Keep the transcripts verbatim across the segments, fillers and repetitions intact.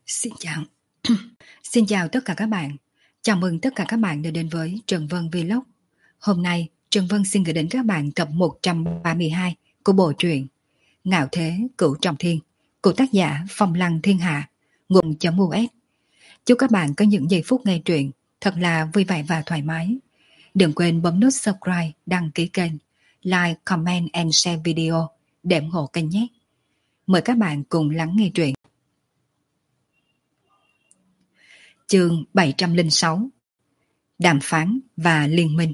Xin chào. Xin chào tất cả các bạn. Chào mừng tất cả các bạn đã đến với Trần Vân Vlog. Hôm nay, Trần Vân xin gửi đến các bạn tập một trăm ba mươi hai của bộ truyện Ngạo Thế Cửu Trọng Thiên của tác giả Phong Lăng Thiên Hạ, nguồn.us. Chúc các bạn có những giây phút nghe truyện thật là vui vẻ và thoải mái. Đừng quên bấm nút subscribe, đăng ký kênh, like, comment and share video để ủng hộ kênh nhé. Mời các bạn cùng lắng nghe truyện. Chương bảy trăm lẻ sáu. Đàm phán và liên minh.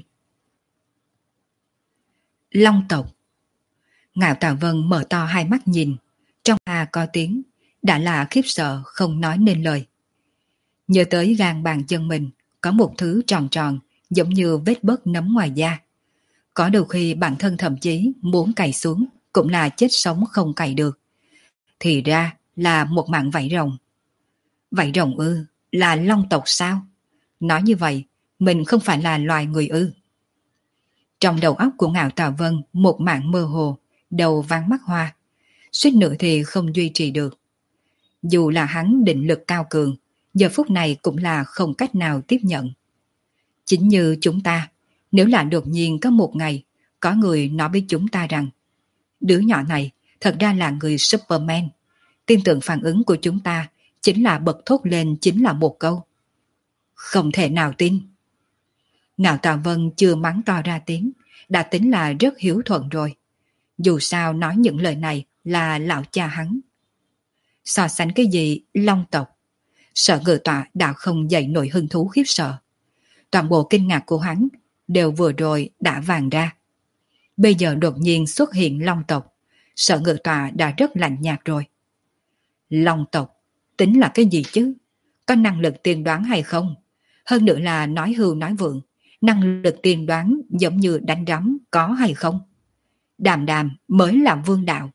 Long tộc. Ngạo Tà Vân mở to hai mắt nhìn, trong hà có tiếng, đã là khiếp sợ không nói nên lời. Nhớ tới gan bàn chân mình có một thứ tròn tròn giống như vết bớt nấm ngoài da. Có đôi khi bản thân thậm chí muốn cày xuống cũng là chết sống không cày được. Thì ra là một mạng vảy rồng. Vảy rồng ư? Là long tộc sao? Nói như vậy, mình không phải là loài người ư? Trong đầu óc của Ngạo Tà Vân một mảng mơ hồ, đầu váng mắt hoa, suýt nữa thì không duy trì được. Dù là hắn định lực cao cường, giờ phút này cũng là không cách nào tiếp nhận. Chính như chúng ta, nếu là đột nhiên có một ngày, có người nói với chúng ta rằng đứa nhỏ này thật ra là người Superman, tin tưởng phản ứng của chúng ta chính là bật thốt lên chính là một câu: không thể nào tin. Ngạo Tà Vân chưa mắng to ra tiếng, đã tính là rất hiếu thuận rồi. Dù sao nói những lời này là lão cha hắn. So sánh cái gì long tộc, Sở Ngự Tọa đã không dậy nổi hứng thú khiếp sợ. Toàn bộ kinh ngạc của hắn đều vừa rồi đã vàng ra. Bây giờ đột nhiên xuất hiện long tộc, Sở Ngự Tọa đã rất lạnh nhạt rồi. Long tộc tính là cái gì chứ? Có năng lực tiên đoán hay không? Hơn nữa là nói hưu nói vượng, năng lực tiên đoán giống như đánh rắm có hay không? Đàm đàm mới là vương đạo.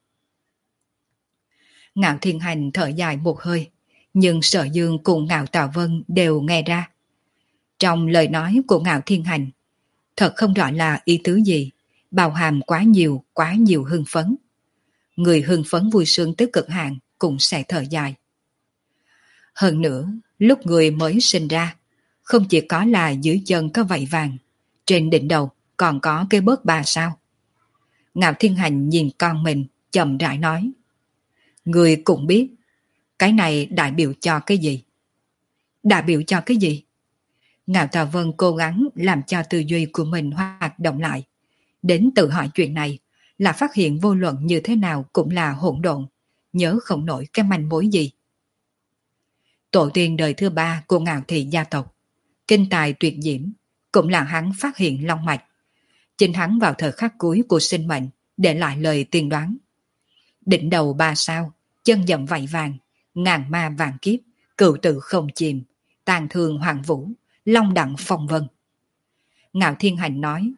Ngạo Thiên Hành thở dài một hơi, nhưng Sở Dương cùng Ngạo Tà Vân đều nghe ra. Trong lời nói của Ngạo Thiên Hành, thật không rõ là ý tứ gì, bao hàm quá nhiều, quá nhiều hưng phấn. Người hưng phấn vui sướng tới cực hạn cũng sẽ thở dài. Hơn nữa, lúc người mới sinh ra, không chỉ có là dưới chân có vảy vàng, trên đỉnh đầu còn có cái bớt bà sao. Ngạo Thiên Hành nhìn con mình, chậm rãi nói: người cũng biết, cái này đại biểu cho cái gì? Đại biểu cho cái gì? Ngạo Tà Vân cố gắng làm cho tư duy của mình hoạt động lại. Đến tự hỏi chuyện này, là phát hiện vô luận như thế nào cũng là hỗn độn, nhớ không nổi cái manh mối gì. Tổ tiên đời thứ ba của Ngạo Thị gia tộc, kinh tài tuyệt diễm, cũng là hắn phát hiện long mạch. Chính hắn vào thời khắc cuối của sinh mệnh để lại lời tiên đoán. Đỉnh đầu ba sao, chân dậm vảy vàng, ngàn ma vàng kiếp, cựu tự không chìm, tàn thương hoàng vũ, long đặng phong vân. Ngạo Thiên Hành nói: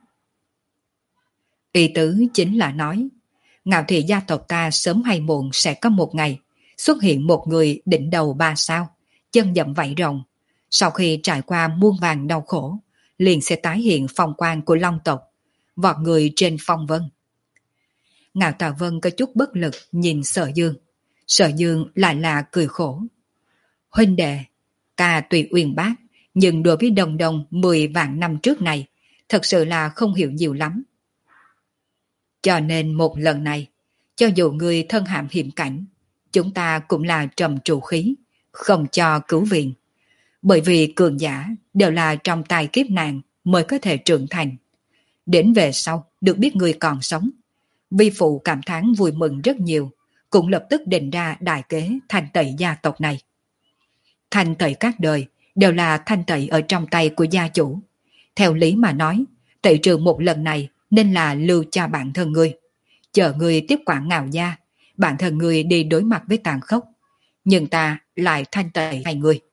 ý tứ chính là nói, Ngạo Thị gia tộc ta sớm hay muộn sẽ có một ngày xuất hiện một người đỉnh đầu ba sao, chân dậm vảy rồng. Sau khi trải qua muôn vàn đau khổ, liền sẽ tái hiện phong quang của long tộc, vọt người trên phong vân. Ngạo Tà Vân có chút bất lực nhìn Sở Dương. Sở Dương lại là cười khổ: huynh đệ, ca tùy uyên bác, nhưng đối với đồng đồng mười vạn năm trước này, thật sự là không hiểu nhiều lắm. Cho nên một lần này, cho dù người thân hãm hiểm cảnh, chúng ta cũng là trầm trụ khí, không cho cứu viện. Bởi vì cường giả đều là trong tai kiếp nạn mới có thể trưởng thành. Đến về sau được biết người còn sống, vi phụ cảm thán vui mừng rất nhiều, cũng lập tức định ra đại kế thanh tẩy gia tộc này. Thanh tẩy các đời đều là thanh tẩy ở trong tay của gia chủ. Theo lý mà nói, tẩy trừ một lần này nên là lưu cho bản thân ngươi, chờ ngươi tiếp quản Ngạo gia, bản thân ngươi đi đối mặt với tàn khốc, nhưng ta lại thanh tẩy hai ngươi.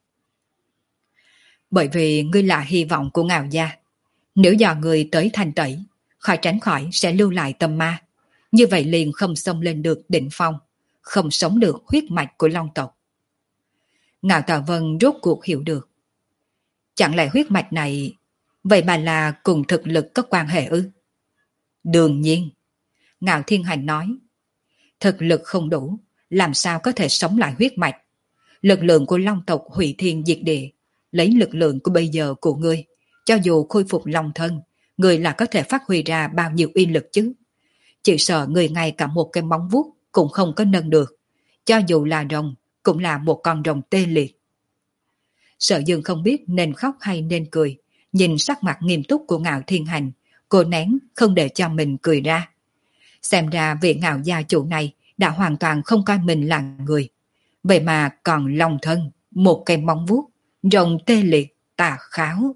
Bởi vì ngươi là hy vọng của Ngạo gia, nếu do ngươi tới thanh tẩy, khỏi tránh khỏi sẽ lưu lại tâm ma, như vậy liền không xông lên được đỉnh phong, không sống được huyết mạch của long tộc. Ngạo Tà Vân rốt cuộc hiểu được. Chẳng lẽ huyết mạch này vậy mà là cùng thực lực có quan hệ ư? Đương nhiên, Ngạo Thiên Hành nói, thực lực không đủ, làm sao có thể sống lại huyết mạch? Lực lượng của Long tộc hủy thiên diệt địa, lấy lực lượng của bây giờ của ngươi, cho dù khôi phục Long thân, ngươi là có thể phát huy ra bao nhiêu uy lực chứ? Chỉ sợ người ngay cả một cái móng vuốt cũng không có nâng được, cho dù là rồng, cũng là một con rồng tê liệt. Sở Dương không biết nên khóc hay nên cười, nhìn sắc mặt nghiêm túc của Ngạo Thiên Hành, cô nén không để cho mình cười ra. Xem ra vị Ngạo gia chủ này đã hoàn toàn không coi mình là người, vậy mà còn long thân, một cây móng vuốt, rồng tê liệt, tà kháo.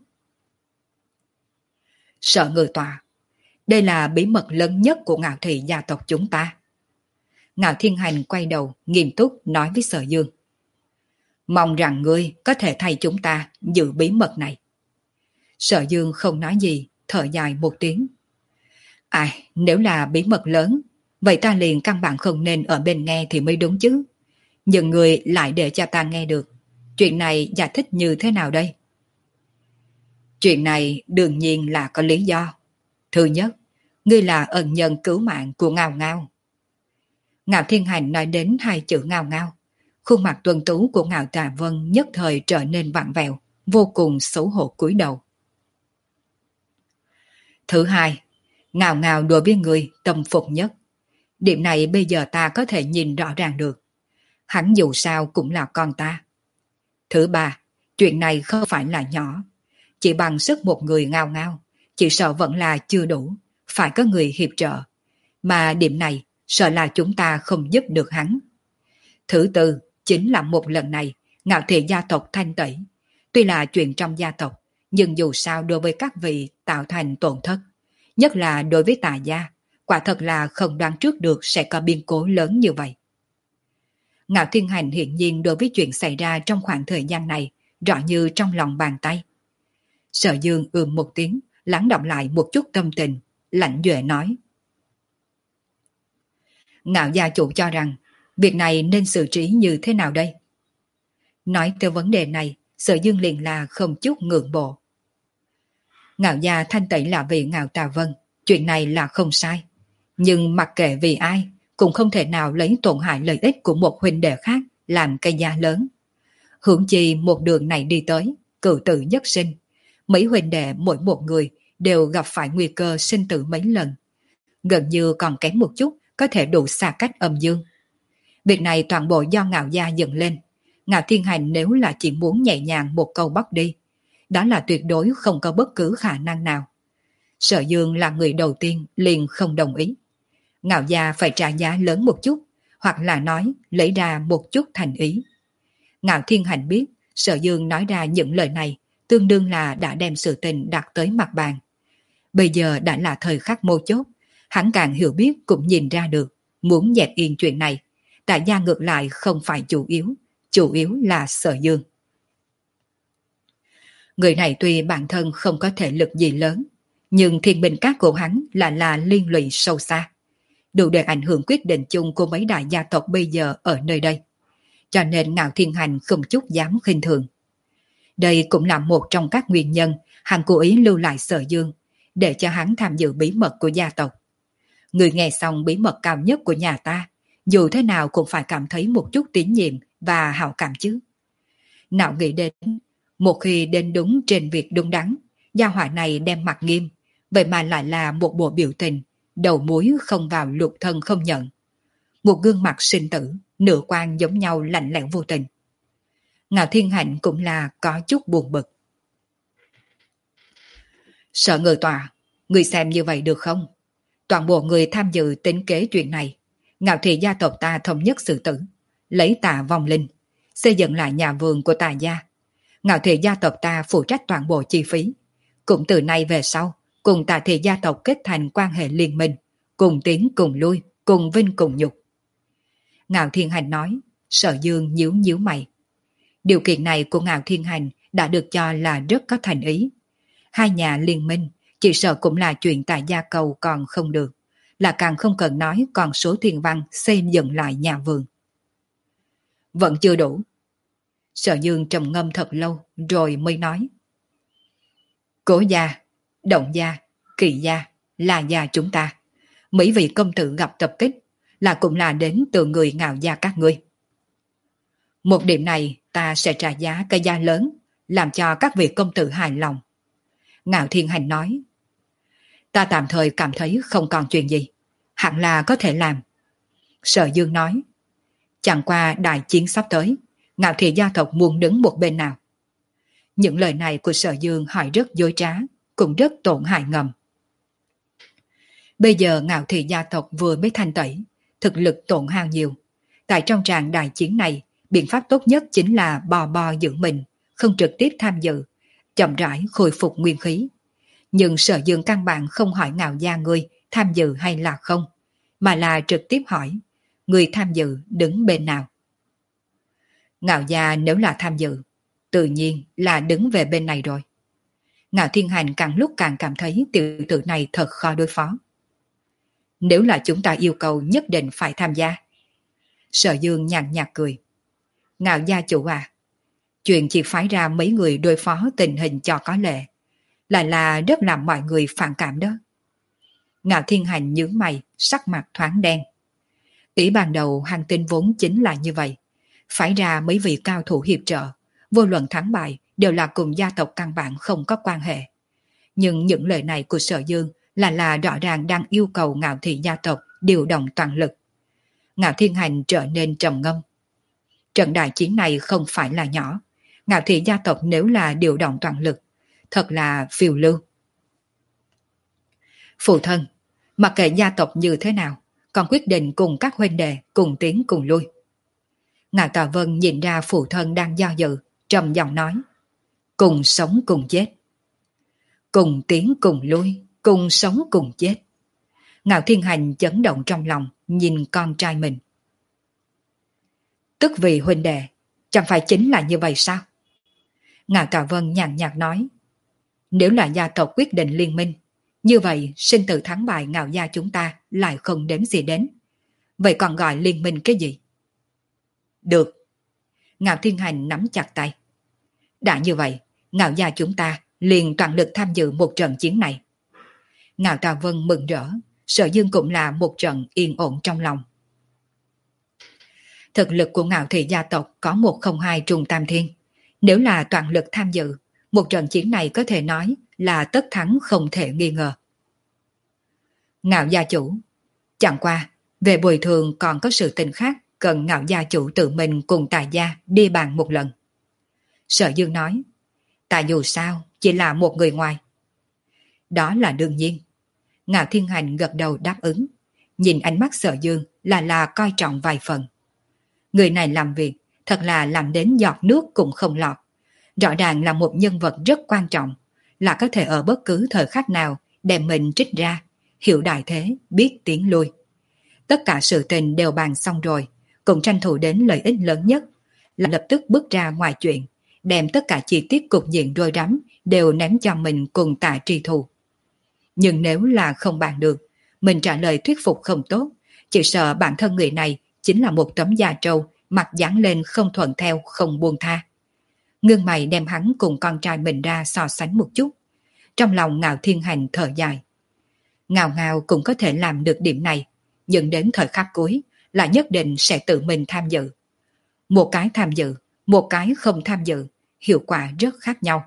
Sợ người tòa, đây là bí mật lớn nhất của Ngạo thị gia tộc chúng ta. Ngạo Thiên Hành quay đầu, nghiêm túc nói với Sở Dương. Mong rằng ngươi có thể thay chúng ta giữ bí mật này. Sở Dương không nói gì, thở dài một tiếng. Ai, nếu là bí mật lớn, vậy ta liền căn bản không nên ở bên nghe thì mới đúng chứ. Nhưng người lại để cho ta nghe được. Chuyện này giải thích như thế nào đây? Chuyện này đương nhiên là có lý do. Thứ nhất, ngươi là ân nhân cứu mạng của Ngao Ngao. Ngạo Thiên Hành nói đến hai chữ Ngao Ngao. Khuôn mặt tuấn tú của Ngạo Trà Vân nhất thời trở nên vặn vẹo, vô cùng xấu hổ cúi đầu. Thứ hai, Ngao Ngao đối với người tâm phục nhất. Điểm này bây giờ ta có thể nhìn rõ ràng được. Hắn dù sao cũng là con ta. Thứ ba, chuyện này không phải là nhỏ. Chỉ bằng sức một người Ngao Ngao, chỉ sợ vẫn là chưa đủ, phải có người hiệp trợ. Mà điểm này, sợ là chúng ta không giúp được hắn. Thứ tư, chính là một lần này, Ngạo thị gia tộc thanh tẩy. Tuy là chuyện trong gia tộc, nhưng dù sao đối với các vị tạo thành tổn thất, nhất là đối với Tà gia, quả thật là không đoán trước được sẽ có biến cố lớn như vậy. Ngạo Thiên Hành hiển nhiên đối với chuyện xảy ra trong khoảng thời gian này, rõ như trong lòng bàn tay. Sở Dương ừm một tiếng, lắng đọng lại một chút tâm tình, lạnh duệ nói. Ngạo gia chủ cho rằng, việc này nên xử trí như thế nào đây? Nói tới vấn đề này, Sở Dương liền là không chút ngượng bộ. Ngạo gia thanh tẩy là vì Ngạo Tà Vân, chuyện này là không sai. Nhưng mặc kệ vì ai, cũng không thể nào lấy tổn hại lợi ích của một huynh đệ khác làm cây giá lớn. Hưởng chi một đường này đi tới, cựu tử nhất sinh. Mấy huynh đệ mỗi một người đều gặp phải nguy cơ sinh tử mấy lần. Gần như còn kém một chút có thể đủ xa cách âm dương. Việc này toàn bộ do Ngạo gia dựng lên. Ngạo Thiên Hành nếu là chỉ muốn nhẹ nhàng một câu bóc đi, đó là tuyệt đối không có bất cứ khả năng nào. Sở Dương là người đầu tiên liền không đồng ý. Ngạo gia phải trả giá lớn một chút, hoặc là nói lấy ra một chút thành ý. Ngạo Thiên Hành biết Sở Dương nói ra những lời này tương đương là đã đem sự tình đặt tới mặt bàn. Bây giờ đã là thời khắc mấu chốt, hắn càng hiểu biết cũng nhìn ra được, muốn dẹp yên chuyện này, Tạ gia ngược lại không phải chủ yếu, chủ yếu là Sở Dương. Người này tuy bản thân không có thể lực gì lớn, nhưng thiên binh các của hắn là là liên lụy sâu xa, đủ để ảnh hưởng quyết định chung của mấy đại gia tộc bây giờ ở nơi đây. Cho nên Ngạo Thiên Hành không chút dám khinh thường. Đây cũng là một trong các nguyên nhân hắn cố ý lưu lại Sở Dương, để cho hắn tham dự bí mật của gia tộc. Người nghe xong bí mật cao nhất của nhà ta, dù thế nào cũng phải cảm thấy một chút tín nhiệm và hảo cảm chứ. Nào nghĩ đến, một khi đến đúng trên việc đúng đắn, gia hỏa này đem mặt nghiêm, vậy mà lại là một bộ biểu tình, đầu muối không vào lục thân không nhận. Một gương mặt sinh tử, nửa quan giống nhau lạnh lẽo vô tình. Ngạo Thiên Hạnh cũng là có chút buồn bực. Sợ người tòa, người xem như vậy được không? Toàn bộ người tham dự tính kế chuyện này, Ngạo thị gia tộc ta thống nhất xử tử, lấy Tà vong linh, xây dựng lại nhà vườn của Tà gia. Ngạo thị gia tộc ta phụ trách toàn bộ chi phí. Cũng từ nay về sau, cùng Tà thị gia tộc kết thành quan hệ liên minh, cùng tiến cùng lui, cùng vinh cùng nhục. Ngạo Thiên Hành nói, Sở Dương nhíu nhíu mày. Điều kiện này của Ngạo Thiên Hành đã được cho là rất có thành ý. Hai nhà liên minh, chỉ sợ cũng là chuyện tại gia cầu còn không được, là càng không cần nói còn số thiên văn xây dựng lại nhà vườn. Vẫn chưa đủ. Sở Dương trầm ngâm thật lâu rồi mới nói. Cố gia, Động gia, Kỳ gia, La gia chúng ta, mấy vị công tử gặp tập kích là cũng là đến từ người Ngạo gia các ngươi. Một điểm này ta sẽ trả giá cái giá lớn, làm cho các vị công tử hài lòng. Ngạo Thiên Hành nói. Ta tạm thời cảm thấy không còn chuyện gì, hẳn là có thể làm. Sở Dương nói. Chẳng qua đại chiến sắp tới, Ngạo Thị gia tộc muốn đứng một bên nào? Những lời này của Sở Dương hỏi rất dối trá, cũng rất tổn hại ngầm. Bây giờ Ngạo Thị gia tộc vừa mới thanh tẩy, thực lực tổn hao nhiều. Tại trong tràng đại chiến này, biện pháp tốt nhất chính là bò bò giữ mình, không trực tiếp tham dự, chậm rãi khôi phục nguyên khí. Nhưng Sở Dương căn bản không hỏi Ngạo gia ngươi tham dự hay là không, mà là trực tiếp hỏi, người tham dự đứng bên nào? Ngạo gia nếu là tham dự, tự nhiên là đứng về bên này rồi. Ngạo Thiên Hành càng lúc càng cảm thấy tiểu tử này thật khó đối phó. Nếu là chúng ta yêu cầu nhất định phải tham gia. Sở Dương nhàn nhạt cười. Ngạo gia chủ à, chuyện chỉ phái ra mấy người đối phó tình hình cho có lệ, lại là rất làm mọi người phản cảm đó. Ngạo Thiên Hành nhướng mày, sắc mặt thoáng đen. Tỷ ban đầu hành tinh vốn chính là như vậy, phái ra mấy vị cao thủ hiệp trợ, vô luận thắng bại đều là cùng gia tộc căn bản không có quan hệ. Nhưng những lời này của Sở Dương là là rõ ràng đang yêu cầu Ngạo Thị gia tộc điều động toàn lực. Ngạo Thiên Hành trở nên trầm ngâm. Trận đại chiến này không phải là nhỏ, Ngạo Thị gia tộc nếu là điều động toàn lực, thật là phiêu lưu. Phụ thân, mặc kệ gia tộc như thế nào, con quyết định cùng các huynh đệ cùng tiến cùng lui. Ngạo Tà Vân nhìn ra phụ thân đang do dự, trầm giọng nói. Cùng sống cùng chết. Cùng tiến cùng lui, cùng sống cùng chết. Ngạo Thiên Hành chấn động trong lòng, nhìn con trai mình. Tức vì huynh đệ, chẳng phải chính là như vậy sao? Ngạo Tà Vân nhàn nhạt nói. Nếu là gia tộc quyết định liên minh, như vậy sinh tử thắng bại Ngạo gia chúng ta lại không đếm gì đến. Vậy còn gọi liên minh cái gì? Được. Ngạo Thiên Hành nắm chặt tay. Đã như vậy, Ngạo gia chúng ta liền toàn lực tham dự một trận chiến này. Ngạo Tà Vân mừng rỡ, Sở Dương cũng là một trận yên ổn trong lòng. Thực lực của Ngạo Thị gia tộc có một không hai trùng tam thiên. Nếu là toàn lực tham dự, một trận chiến này có thể nói là tất thắng không thể nghi ngờ. Ngạo gia chủ, chẳng qua, về bồi thường còn có sự tình khác cần Ngạo gia chủ tự mình cùng Tài gia đi bàn một lần. Sở Dương nói, tại dù sao chỉ là một người ngoài. Đó là đương nhiên. Ngạo Thiên Hành gật đầu đáp ứng, nhìn ánh mắt Sở Dương là là coi trọng vài phần. Người này làm việc thật là làm đến giọt nước cũng không lọt. Rõ ràng là một nhân vật rất quan trọng, là có thể ở bất cứ thời khắc nào đem mình trích ra, hiểu đại thế, biết tiến lui. Tất cả sự tình đều bàn xong rồi, cũng tranh thủ đến lợi ích lớn nhất, là lập tức bước ra ngoài chuyện, đem tất cả chi tiết cục diện rối rắm đều ném cho mình cùng Tạ Tri Thù. Nhưng nếu là không bàn được, mình trả lời thuyết phục không tốt, chỉ sợ bản thân người này chính là một tấm da trâu, mặt dán lên không thuận theo, không buông tha. Ngưng mày đem hắn cùng con trai mình ra so sánh một chút. Trong lòng Ngạo Thiên Hành thở dài. Ngạo Ngạo cũng có thể làm được điểm này, nhưng đến thời khắc cuối là nhất định sẽ tự mình tham dự. Một cái tham dự, một cái không tham dự, hiệu quả rất khác nhau.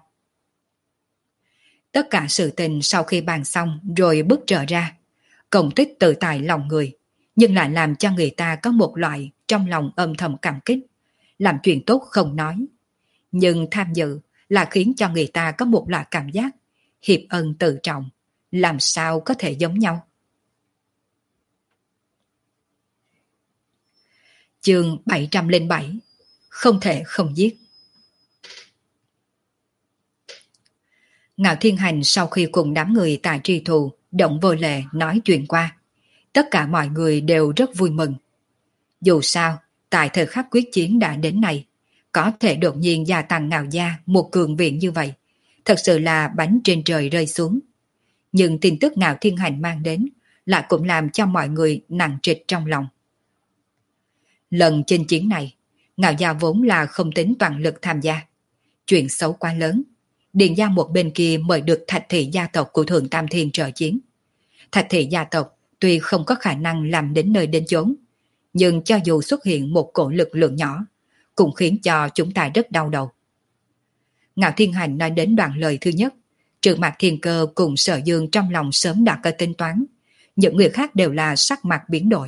Tất cả sự tình sau khi bàn xong rồi bước trở ra, công tích tự tại lòng người, nhưng lại làm cho người ta có một loại trong lòng âm thầm cảm kích. Làm chuyện tốt không nói, nhưng tham dự là khiến cho người ta có một loại cảm giác hiệp ân tự trọng, làm sao có thể giống nhau. Chương bảy trăm lẻ bảy, không thể không giết. Ngạo Thiên Hành sau khi cùng đám người tại Tri Thù động vô lệ nói chuyện qua, tất cả mọi người đều rất vui mừng. Dù sao, tại thời khắc quyết chiến đã đến này, có thể đột nhiên gia tăng Ngạo gia một cường viện như vậy, thật sự là bánh trên trời rơi xuống. Nhưng tin tức Ngạo Thiên Hành mang đến lại cũng làm cho mọi người nặng trịch trong lòng. Lần chinh chiến này, Ngạo gia vốn là không tính toàn lực tham gia. Chuyện xấu quá lớn, Điền gia một bên kia mời được Thạch Thị gia tộc của Thượng Tam Thiên trợ chiến. Thạch Thị gia tộc tuy không có khả năng làm đến nơi đến chốn, nhưng cho dù xuất hiện một cổ lực lượng nhỏ, cũng khiến cho chúng ta rất đau đầu. Ngạo Thiên Hành nói đến đoạn lời thứ nhất, trừ Mạc Thiên Cơ cùng Sở Dương trong lòng sớm đã có tính toán, những người khác đều là sắc mặt biến đổi.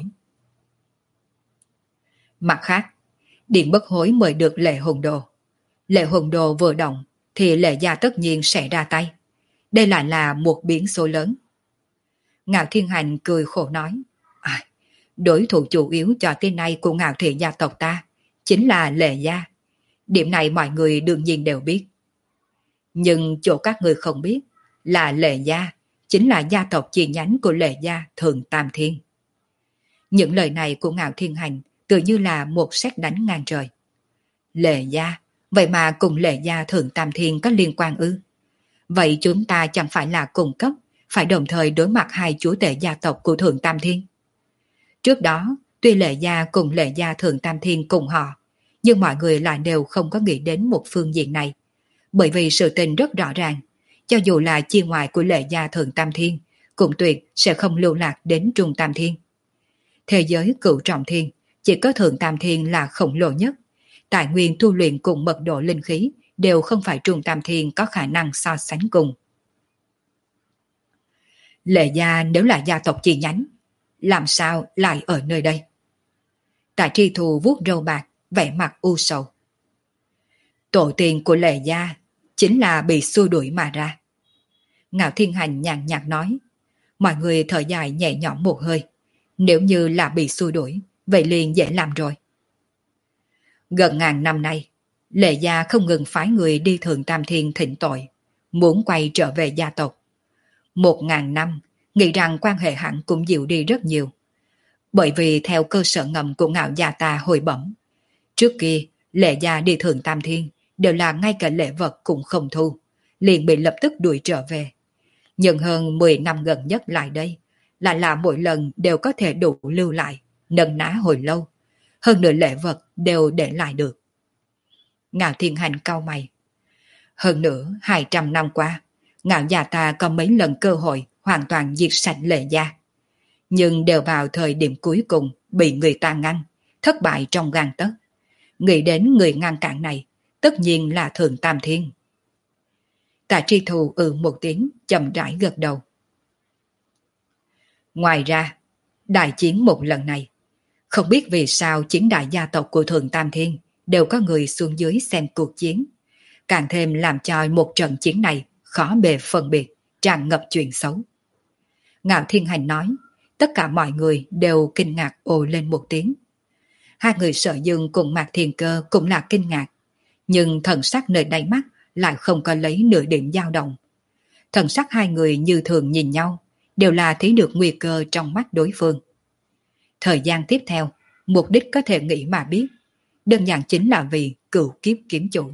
Mặt khác, Điện Bất Hối mời được Lệ Hồn Đồ. Lệ Hồn Đồ vừa động thì Lệ gia tất nhiên sẽ ra tay. Đây lại là một biến số lớn. Ngạo Thiên Hành cười khổ nói, à, đối thủ chủ yếu cho tới nay của Ngạo Thị gia tộc ta chính là Lệ gia. Điểm này mọi người đương nhiên đều biết. Nhưng chỗ các người không biết là Lệ gia chính là gia tộc chi nhánh của Lệ gia Thượng Tam Thiên. Những lời này của Ngạo Thiên Hành tự như là một sét đánh ngang trời. Lệ gia, vậy mà cùng Lệ gia Thượng Tam Thiên có liên quan ư? Vậy chúng ta chẳng phải là cùng cấp, phải đồng thời đối mặt hai chúa tể gia tộc của Thượng Tam Thiên. Trước đó, tuy Lệ gia cùng Lệ gia Thượng Tam Thiên cùng họ, nhưng mọi người lại đều không có nghĩ đến một phương diện này. Bởi vì sự tình rất rõ ràng, cho dù là chia ngoại của Lệ gia Thượng Tam Thiên, cũng tuyệt sẽ không lưu lạc đến Trung Tam Thiên. Thế giới Cửu Trọng Thiên, chỉ có Thượng Tam Thiên là khổng lồ nhất. Tài nguyên tu luyện cùng mật độ linh khí đều không phải Trung Tam Thiên có khả năng so sánh cùng. Lệ gia nếu là gia tộc chi nhánh, làm sao lại ở nơi đây? Tạ Tri Thù vuốt râu bạc, vẻ mặt u sầu. Tổ tiên của Lệ gia chính là bị xua đuổi mà ra. Ngạo Thiên Hành nhàn nhạt nói, mọi người thở dài nhẹ nhõm một hơi. Nếu như là bị xua đuổi, vậy liền dễ làm rồi. Gần ngàn năm nay, Lệ gia không ngừng phái người đi Thượng Tam Thiên thỉnh tội, muốn quay trở về gia tộc. Một ngàn năm, nghĩ rằng quan hệ hẳn cũng dịu đi rất nhiều. Bởi vì theo cơ sở ngầm của Ngạo gia ta hồi bẩm, trước kia Lệ gia đi Thượng Tam Thiên đều là ngay cả lễ vật cũng không thu, liền bị lập tức đuổi trở về. Nhưng hơn mười năm gần nhất lại đây, lại là mỗi lần đều có thể đủ lưu lại, nâng ná hồi lâu. Hơn nữa lễ vật đều để lại được. Ngạo Thiên Hành cau mày. Hơn nữa, hai trăm năm qua, Ngạo gia ta có mấy lần cơ hội hoàn toàn diệt sạch Lệ gia. Nhưng đều vào thời điểm cuối cùng bị người ta ngăn, thất bại trong gang tấc. Nghĩ đến người ngăn cản này, tất nhiên là Thượng Tam Thiên. Tạ Tri Thù ừ một tiếng, chậm rãi gật đầu. Ngoài ra, đại chiến một lần này, không biết vì sao chín đại gia tộc của Thượng Tam Thiên đều có người xuống dưới xem cuộc chiến, càng thêm làm cho một trận chiến này khó bề phân biệt, tràn ngập chuyện xấu. Ngạo Thiên Hành nói, tất cả mọi người đều kinh ngạc ồ lên một tiếng. Hai người Sở Dương cùng Mạc Thiên Cơ cũng là kinh ngạc, nhưng thần sắc nơi đáy mắt lại không có lấy nửa điểm dao động. Thần sắc hai người như thường nhìn nhau, đều là thấy được nguy cơ trong mắt đối phương. Thời gian tiếp theo, mục đích có thể nghĩ mà biết, đơn giản chính là vì cửu kiếp kiếm chủ.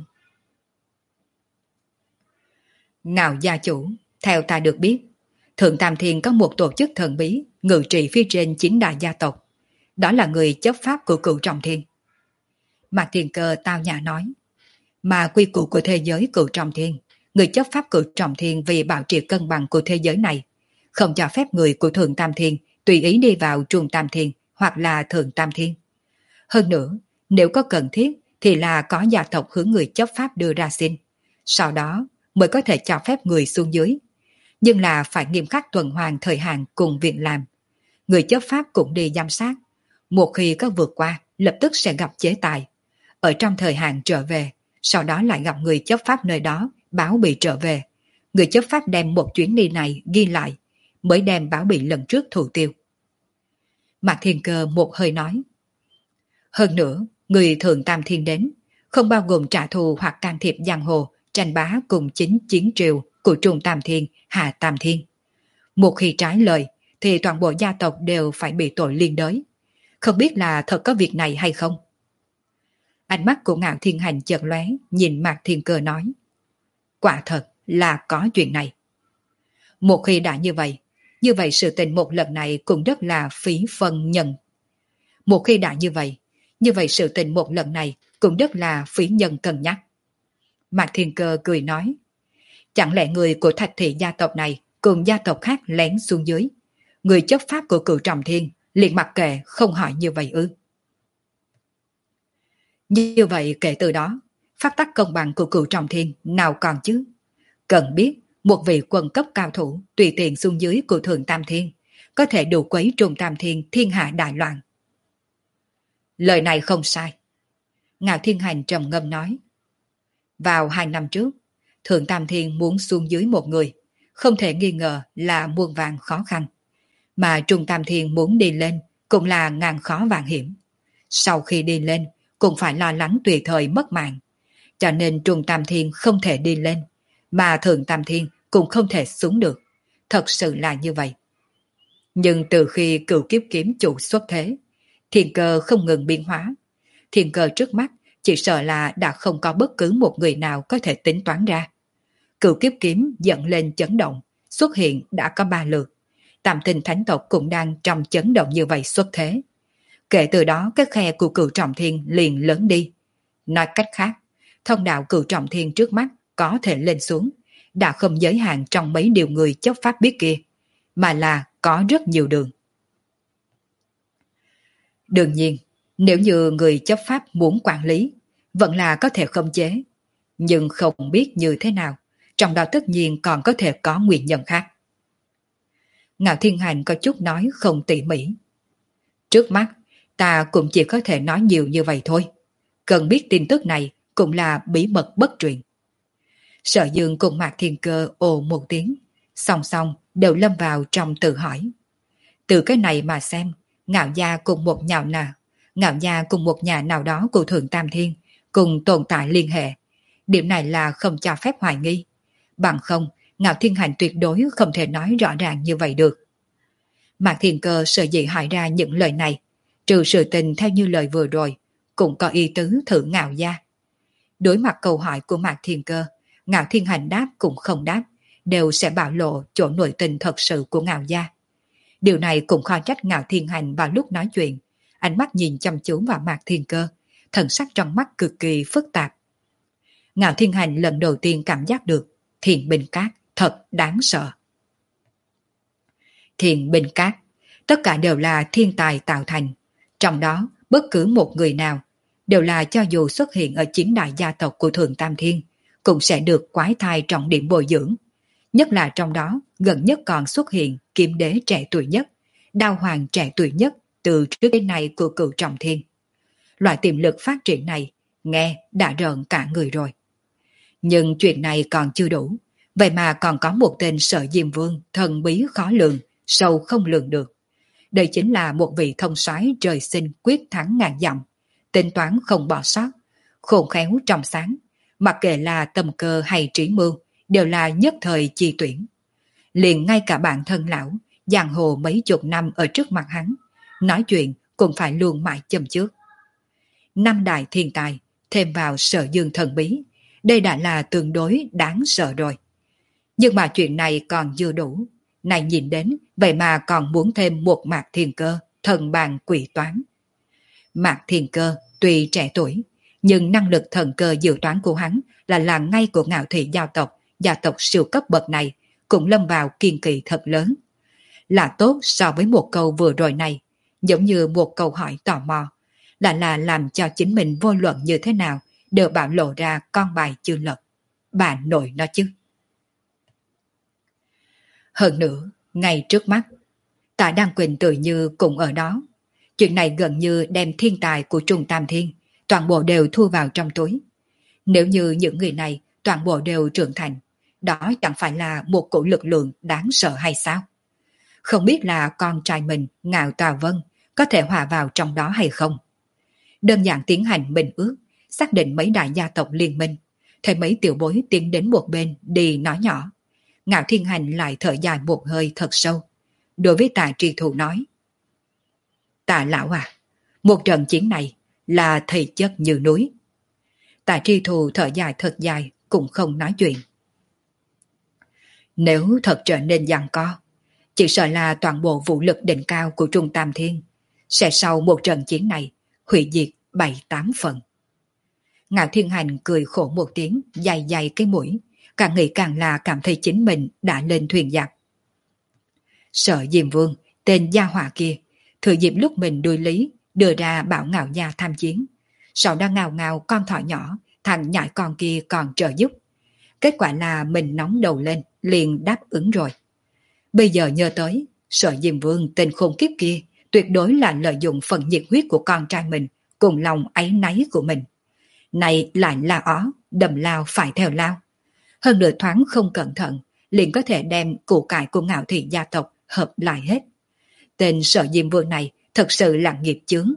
Ngạo gia chủ, theo ta được biết, Thượng Tam Thiên có một tổ chức thần bí ngự trị phía trên chín đại gia tộc. Đó là người chấp pháp của Cửu Trọng Thiên. Mạc Thiên Cơ tao nhã nói, mà quy củ của thế giới Cửu Trọng Thiên, người chấp pháp Cửu Trọng Thiên vì bảo trì cân bằng của thế giới này, không cho phép người của Thượng Tam Thiên tùy ý đi vào Trung Tam Thiên hoặc là Thượng Tam Thiên. Hơn nữa, nếu có cần thiết thì là có gia tộc hướng người chấp pháp đưa ra xin, sau đó mới có thể cho phép người xuống dưới. Nhưng là phải nghiêm khắc tuần hoàn thời hạn cùng việc làm. Người chấp pháp cũng đi giám sát. Một khi có vượt qua, lập tức sẽ gặp chế tài. Ở trong thời hạn trở về, sau đó lại gặp người chấp pháp nơi đó, báo bị trở về. Người chấp pháp đem một chuyến đi này ghi lại, mới đem báo bị lần trước thủ tiêu. Mạc Thiên Cơ một hơi nói. Hơn nữa, người Thượng Tam Thiên đến, không bao gồm trả thù hoặc can thiệp giang hồ, tranh bá cùng chính chiến triều của Trung Tam Thiên, Hạ Tam Thiên. Một khi trái lời, thì toàn bộ gia tộc đều phải bị tội liên đới. Không biết là thật có việc này hay không? Ánh mắt của Ngạo Thiên Hành chợt lóe, nhìn Mạc Thiên Cơ nói. Quả thật là có chuyện này. Một khi đã như vậy, như vậy sự tình một lần này cũng rất là phí phân nhân. Một khi đã như vậy, như vậy sự tình một lần này cũng rất là phí nhân cân nhắc. Mạc Thiên Cơ cười nói. Chẳng lẽ người của Thạch Thị gia tộc này cùng gia tộc khác lén xuống dưới, người chấp pháp của Cửu Trọng Thiên liền mặc kệ không hỏi như vậy ư? Như vậy kể từ đó, phát tắc công bằng của cửu trọng thiên nào còn chứ? Cần biết, một vị quân cấp cao thủ tùy tiện xuống dưới của thượng tam thiên, có thể đủ quấy trùng tam thiên thiên hạ đại loạn. Lời này không sai. Ngạo Thiên Hành trầm ngâm nói. Vào hai năm trước, thượng tam thiên muốn xuống dưới một người, không thể nghi ngờ là muôn vàng khó khăn. Mà trung tam thiên muốn đi lên cũng là ngàn khó vạn hiểm. Sau khi đi lên, cũng phải lo lắng tùy thời mất mạng. Cho nên trung tam thiên không thể đi lên, mà thượng tam thiên cũng không thể xuống được. Thật sự là như vậy. Nhưng từ khi cửu kiếp kiếm chủ xuất thế, thiên cơ không ngừng biến hóa. Thiên cơ trước mắt chỉ sợ là đã không có bất cứ một người nào có thể tính toán ra. Cửu kiếp kiếm dẫn lên chấn động, xuất hiện đã có ba lượt. Tam tinh thánh tộc cũng đang trong chấn động như vậy xuất thế. Kể từ đó cái khe của cửu trọng thiên liền lớn đi. Nói cách khác, thông đạo cửu trọng thiên trước mắt có thể lên xuống, đã không giới hạn trong mấy điều người chấp pháp biết kia, mà là có rất nhiều đường. Đương nhiên, nếu như người chấp pháp muốn quản lý, vẫn là có thể khống chế, nhưng không biết như thế nào, trong đó tất nhiên còn có thể có nguyên nhân khác. Ngạo Thiên Hành có chút nói không tỉ mỉ. Trước mắt, ta cũng chỉ có thể nói nhiều như vậy thôi. Cần biết tin tức này cũng là bí mật bất truyền. Sở Dương cùng Mạc Thiên Cơ ồ một tiếng, song song đều lâm vào trong tự hỏi. Từ cái này mà xem, Ngạo gia cùng một nhào nào, Ngạo gia cùng một nhà nào đó của Thượng Tam Thiên cùng tồn tại liên hệ. Điểm này là không cho phép hoài nghi. Bằng không, Ngạo Thiên Hành tuyệt đối không thể nói rõ ràng như vậy được. Mạc Thiên Cơ sợ dĩ hỏi ra những lời này, trừ sự tình theo như lời vừa rồi, cũng có ý tứ thử Ngạo gia. Đối mặt câu hỏi của Mạc Thiên Cơ, Ngạo Thiên Hành đáp cũng không đáp, đều sẽ bạo lộ chỗ nội tình thật sự của Ngạo gia. Điều này cũng khó trách Ngạo Thiên Hành vào lúc nói chuyện, ánh mắt nhìn chăm chú vào Mạc Thiên Cơ, thần sắc trong mắt cực kỳ phức tạp. Ngạo Thiên Hành lần đầu tiên cảm giác được Thiền Bình Cát thật đáng sợ. Thiền Bình Cát, tất cả đều là thiên tài tạo thành, trong đó bất cứ một người nào đều là cho dù xuất hiện ở chín đại gia tộc của Thượng Tam Thiên, cũng sẽ được quái thai trọng điểm bồi dưỡng. Nhất là trong đó, gần nhất còn xuất hiện Kiếm Đế trẻ tuổi nhất, Đao Hoàng trẻ tuổi nhất từ trước đến nay của Cửu Trọng Thiên. Loại tiềm lực phát triển này, nghe đã rợn cả người rồi. Nhưng chuyện này còn chưa đủ, vậy mà còn có một tên Sở Diêm Vương thần bí khó lường, sâu không lường được. Đây chính là một vị thông soái trời sinh quyết thắng ngàn dặm, tính toán không bỏ sót, khôn khéo trong sáng, mặc kệ là tầm cơ hay trí mưu, đều là nhất thời chi tuyển. Liền ngay cả bản thân lão, giang hồ mấy chục năm ở trước mặt hắn, nói chuyện cũng phải luôn mãi châm trước. Năm đại thiên tài, thêm vào Sở Dương thần bí, đây đã là tương đối đáng sợ rồi. Nhưng mà chuyện này còn chưa đủ, này nhìn đến, vậy mà còn muốn thêm một Mạc Thiên Cơ, thần bàn quỷ toán. Mạc Thiên Cơ tuy trẻ tuổi, nhưng năng lực thần cơ dự toán của hắn là là ngay của Ngạo Thị gia tộc, gia tộc siêu cấp bậc này, cũng lâm vào kiên kỳ thật lớn. Là tốt so với một câu vừa rồi này, giống như một câu hỏi tò mò, là là làm cho chính mình vô luận như thế nào, đều bảo lộ ra con bài chưa lật. Bà nội nó chứ. Hơn nữa, ngay trước mắt, Tạ Đăng Quỳnh tự như cũng ở đó. Chuyện này gần như đem thiên tài của Trung Tam Thiên, toàn bộ đều thu vào trong túi. Nếu như những người này toàn bộ đều trưởng thành, đó chẳng phải là một cổ lực lượng đáng sợ hay sao? Không biết là con trai mình, Ngạo Tào Vân, có thể hòa vào trong đó hay không? Đơn giản tiến hành minh ước, xác định mấy đại gia tộc liên minh, thấy mấy tiểu bối tiến đến một bên đi nói nhỏ. Ngạo Thiên Hành lại thở dài một hơi thật sâu. Đối với Tạ Tri Thù nói: Tạ lão à, một trận chiến này là thầy chất như núi. Tạ Tri Thù thở dài thật dài, cũng không nói chuyện. Nếu thật trở nên giằng co, chỉ sợ là toàn bộ vũ lực đỉnh cao của Trung Tam Thiên sẽ sau một trận chiến này hủy diệt bảy tám phần. Ngạo Thiên Hành cười khổ một tiếng, dài dài cái mũi, càng nghĩ càng là cảm thấy chính mình đã lên thuyền giặc. Sở Diêm Vương, tên gia hỏa kia, thừa dịp lúc mình đuôi lý, đưa ra bảo Ngạo gia tham chiến, sau đó ngào ngào con thỏ nhỏ, thằng nhãi con kia còn trợ giúp. Kết quả là mình nóng đầu lên, liền đáp ứng rồi. Bây giờ nhớ tới, Sở Diêm Vương tên khôn kiếp kia tuyệt đối là lợi dụng phần nhiệt huyết của con trai mình cùng lòng áy náy của mình. Này lại là ó, đầm lao phải theo lao. Hơn nửa thoáng không cẩn thận, liền có thể đem củ cải của Ngạo Thị gia tộc hợp lại hết. Tên Sở Diêm Vương này thật sự là nghiệp chướng.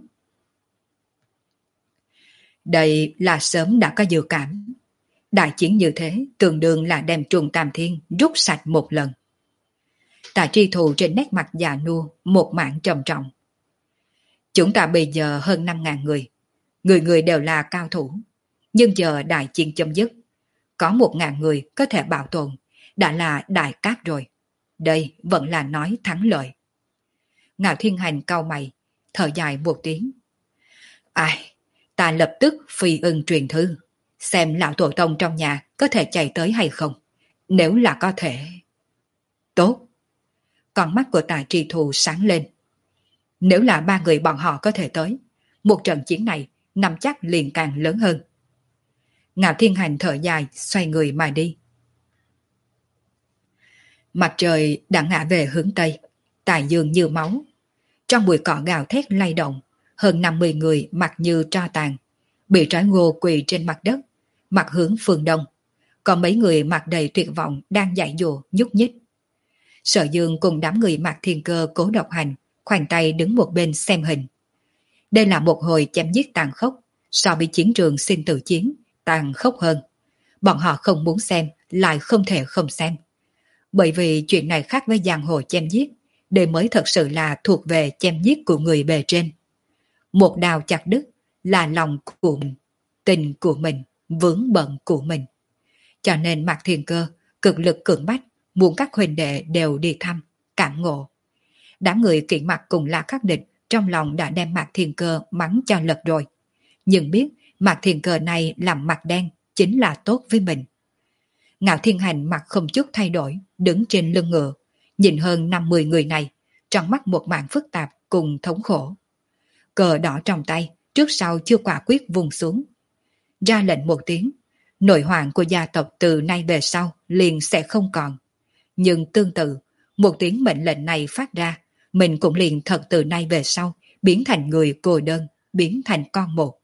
Đây là sớm đã có dự cảm. Đại chiến như thế tương đương là đem trùng tam thiên rút sạch một lần. Tạ Tri Thù trên nét mặt già nua một mảng trầm trọng. Chúng ta bây giờ hơn năm ngàn người, người người đều là cao thủ, nhưng giờ đại chiến chấm dứt, có một ngàn người có thể bảo tồn, đã là đại cát rồi. Đây vẫn là nói thắng lợi. Ngạo Thiên Hành cau mày, thở dài một tiếng. Ai, ta lập tức phi ưng truyền thư, xem lão tổ tông trong nhà có thể chạy tới hay không. Nếu là có thể... Tốt. Con mắt của Tạ Tri Thù sáng lên. Nếu là ba người bọn họ có thể tới, một trận chiến này nắm chắc liền càng lớn hơn. Ngạo Thiên Hành thở dài, xoay người mà đi. Mặt trời đã ngã về hướng Tây, tài dương như máu. Trong bụi cỏ gào thét lay động, hơn năm mươi người mặt như tro tàn, bị trói gô quỳ trên mặt đất, mặt hướng phương đông. Còn mấy người mặt đầy tuyệt vọng đang dãy dụa nhúc nhích. Sở Dương cùng đám người Mạc Thiên Cơ Cố Độc Hành khoanh tay đứng một bên xem hình. Đây là một hồi chém giết tàn khốc, so với chiến trường sinh tử chiến tàn khốc hơn. Bọn họ không muốn xem, lại không thể không xem. Bởi vì chuyện này khác với giang hồ chém giết, đây mới thật sự là thuộc về chém giết của người bề trên. Một đao chặt đứt là lòng của mình, tình của mình, vướng bận của mình. Cho nên Mạc Thiên Cơ cực lực cưỡng bách, muốn các huynh đệ đều đi thăm, cảm ngộ. Đám người kiện mặt cùng La Khắc Địch trong lòng đã đem Mạc Thiên Cơ mắng cho lật rồi. Nhưng biết Mạc Thiên Cơ này làm mặt đen chính là tốt với mình. Ngạo Thiên Hành mặt không chút thay đổi, đứng trên lưng ngựa, nhìn hơn năm mươi người này, trong mắt một mảng phức tạp cùng thống khổ. Cờ đỏ trong tay, trước sau chưa quả quyết vùng xuống. Ra lệnh một tiếng, nội hoàng của gia tộc từ nay về sau liền sẽ không còn. Nhưng tương tự, một tiếng mệnh lệnh này phát ra, mình cũng liền thật từ nay về sau, biến thành người cô đơn, biến thành con một.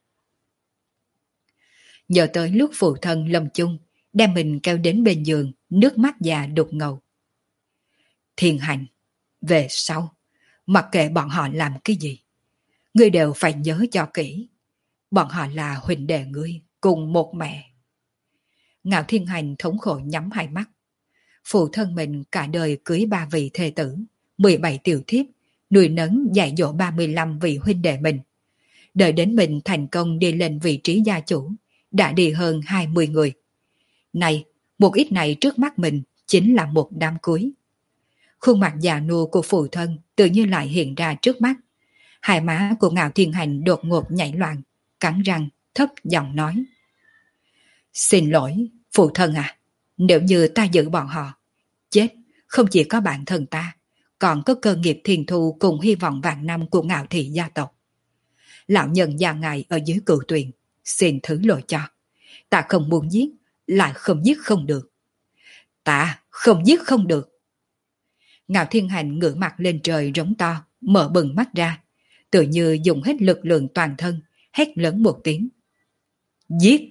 Nhớ tới lúc phụ thân lâm chung, đem mình kéo đến bên giường, nước mắt già đục ngầu. Thiên Hành, về sau, mặc kệ bọn họ làm cái gì, ngươi đều phải nhớ cho kỹ. Bọn họ là huynh đệ ngươi, cùng một mẹ. Ngạo Thiên Hành thống khổ nhắm hai mắt. Phụ thân mình cả đời cưới ba vị thê tử, mười bảy tiểu thiếp, nuôi nấng dạy dỗ ba mươi lăm vị huynh đệ mình. Đợi đến mình thành công đi lên vị trí gia chủ, đã đi hơn hai mươi người. Này, một ít này trước mắt mình chính là một đám cuối. Khuôn mặt già nua của phụ thân tự như lại hiện ra trước mắt. Hai má của Ngạo Thiên Hành đột ngột nhảy loạn, cắn răng, thấp giọng nói. Xin lỗi, phụ thân à, nếu như ta giữ bọn họ, chết không chỉ có bản thân ta, còn có cơ nghiệp thiên thu cùng hy vọng vạn năm của Ngạo Thị gia tộc. Lão nhân già ngài ở dưới cửu tuyền, xin thứ lỗi cho. Ta không muốn giết, lại không giết không được. Ta không giết không được. Ngạo Thiên Hành ngửa mặt lên trời rống to, mở bừng mắt ra, tự như dùng hết lực lượng toàn thân, hét lớn một tiếng. Giết!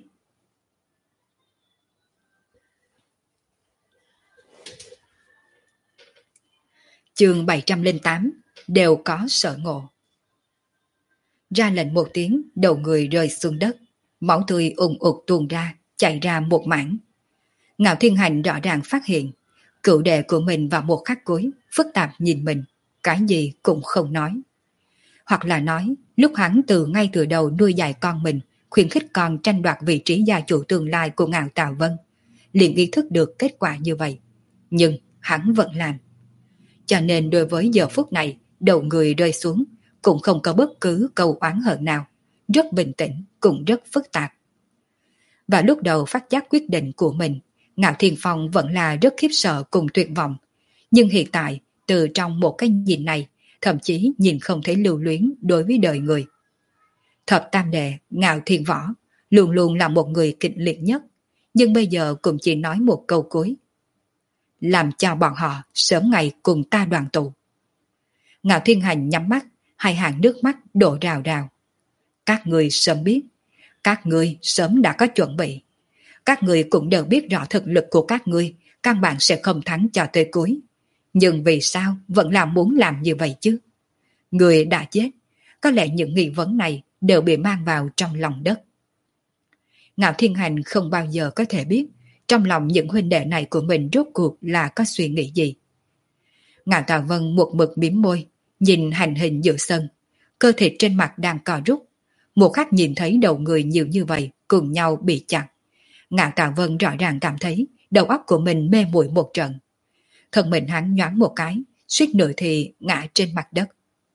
Chương bảy trăm lẻ tám, đều có sở ngộ. Ra lệnh một tiếng, đầu người rơi xuống đất, máu tươi ùn ụt tuôn ra, chảy ra một mảng. Ngạo Thiên Hành rõ ràng phát hiện, cựu đệ của mình vào một khắc cuối, phức tạp nhìn mình, cái gì cũng không nói. Hoặc là nói, lúc hắn từ ngay từ đầu nuôi dạy con mình, khuyến khích con tranh đoạt vị trí gia chủ tương lai của Ngạo Tào Vân, liền ý thức được kết quả như vậy. Nhưng hắn vẫn làm. Cho nên đối với giờ phút này, đầu người rơi xuống, cũng không có bất cứ câu oán hận nào, rất bình tĩnh, cũng rất phức tạp. Và lúc đầu phát giác quyết định của mình, Ngạo Thiên Phong vẫn là rất khiếp sợ cùng tuyệt vọng. Nhưng hiện tại, từ trong một cái nhìn này, thậm chí nhìn không thấy lưu luyến đối với đời người. Thập tam đệ Ngạo Thiên Võ luôn luôn là một người kịch liệt nhất, nhưng bây giờ cũng chỉ nói một câu cuối. Làm cho bọn họ sớm ngày cùng ta đoàn tụ. Ngạo Thiên Hành nhắm mắt, hai hàng nước mắt đổ rào rào. Các người sớm biết, các người sớm đã có chuẩn bị. Các người cũng đều biết rõ thực lực của các người, căn bản sẽ không thắng cho tới cuối. Nhưng vì sao vẫn là muốn làm như vậy chứ? Người đã chết, có lẽ những nghi vấn này đều bị mang vào trong lòng đất. Ngạo Thiên Hành không bao giờ có thể biết trong lòng những huynh đệ này của mình rốt cuộc là có suy nghĩ gì. Ngạo Tào Vân một mực mím môi, nhìn hành hình giữa sân, cơ thể trên mặt đang co rút. Một khắc nhìn thấy đầu người nhiều như vậy cùng nhau bị chặt. Ngạo Tào Vân rõ ràng cảm thấy đầu óc của mình mê muội một trận. Thân mình hắn nhoáng một cái, suýt nữa thì ngã trên mặt đất.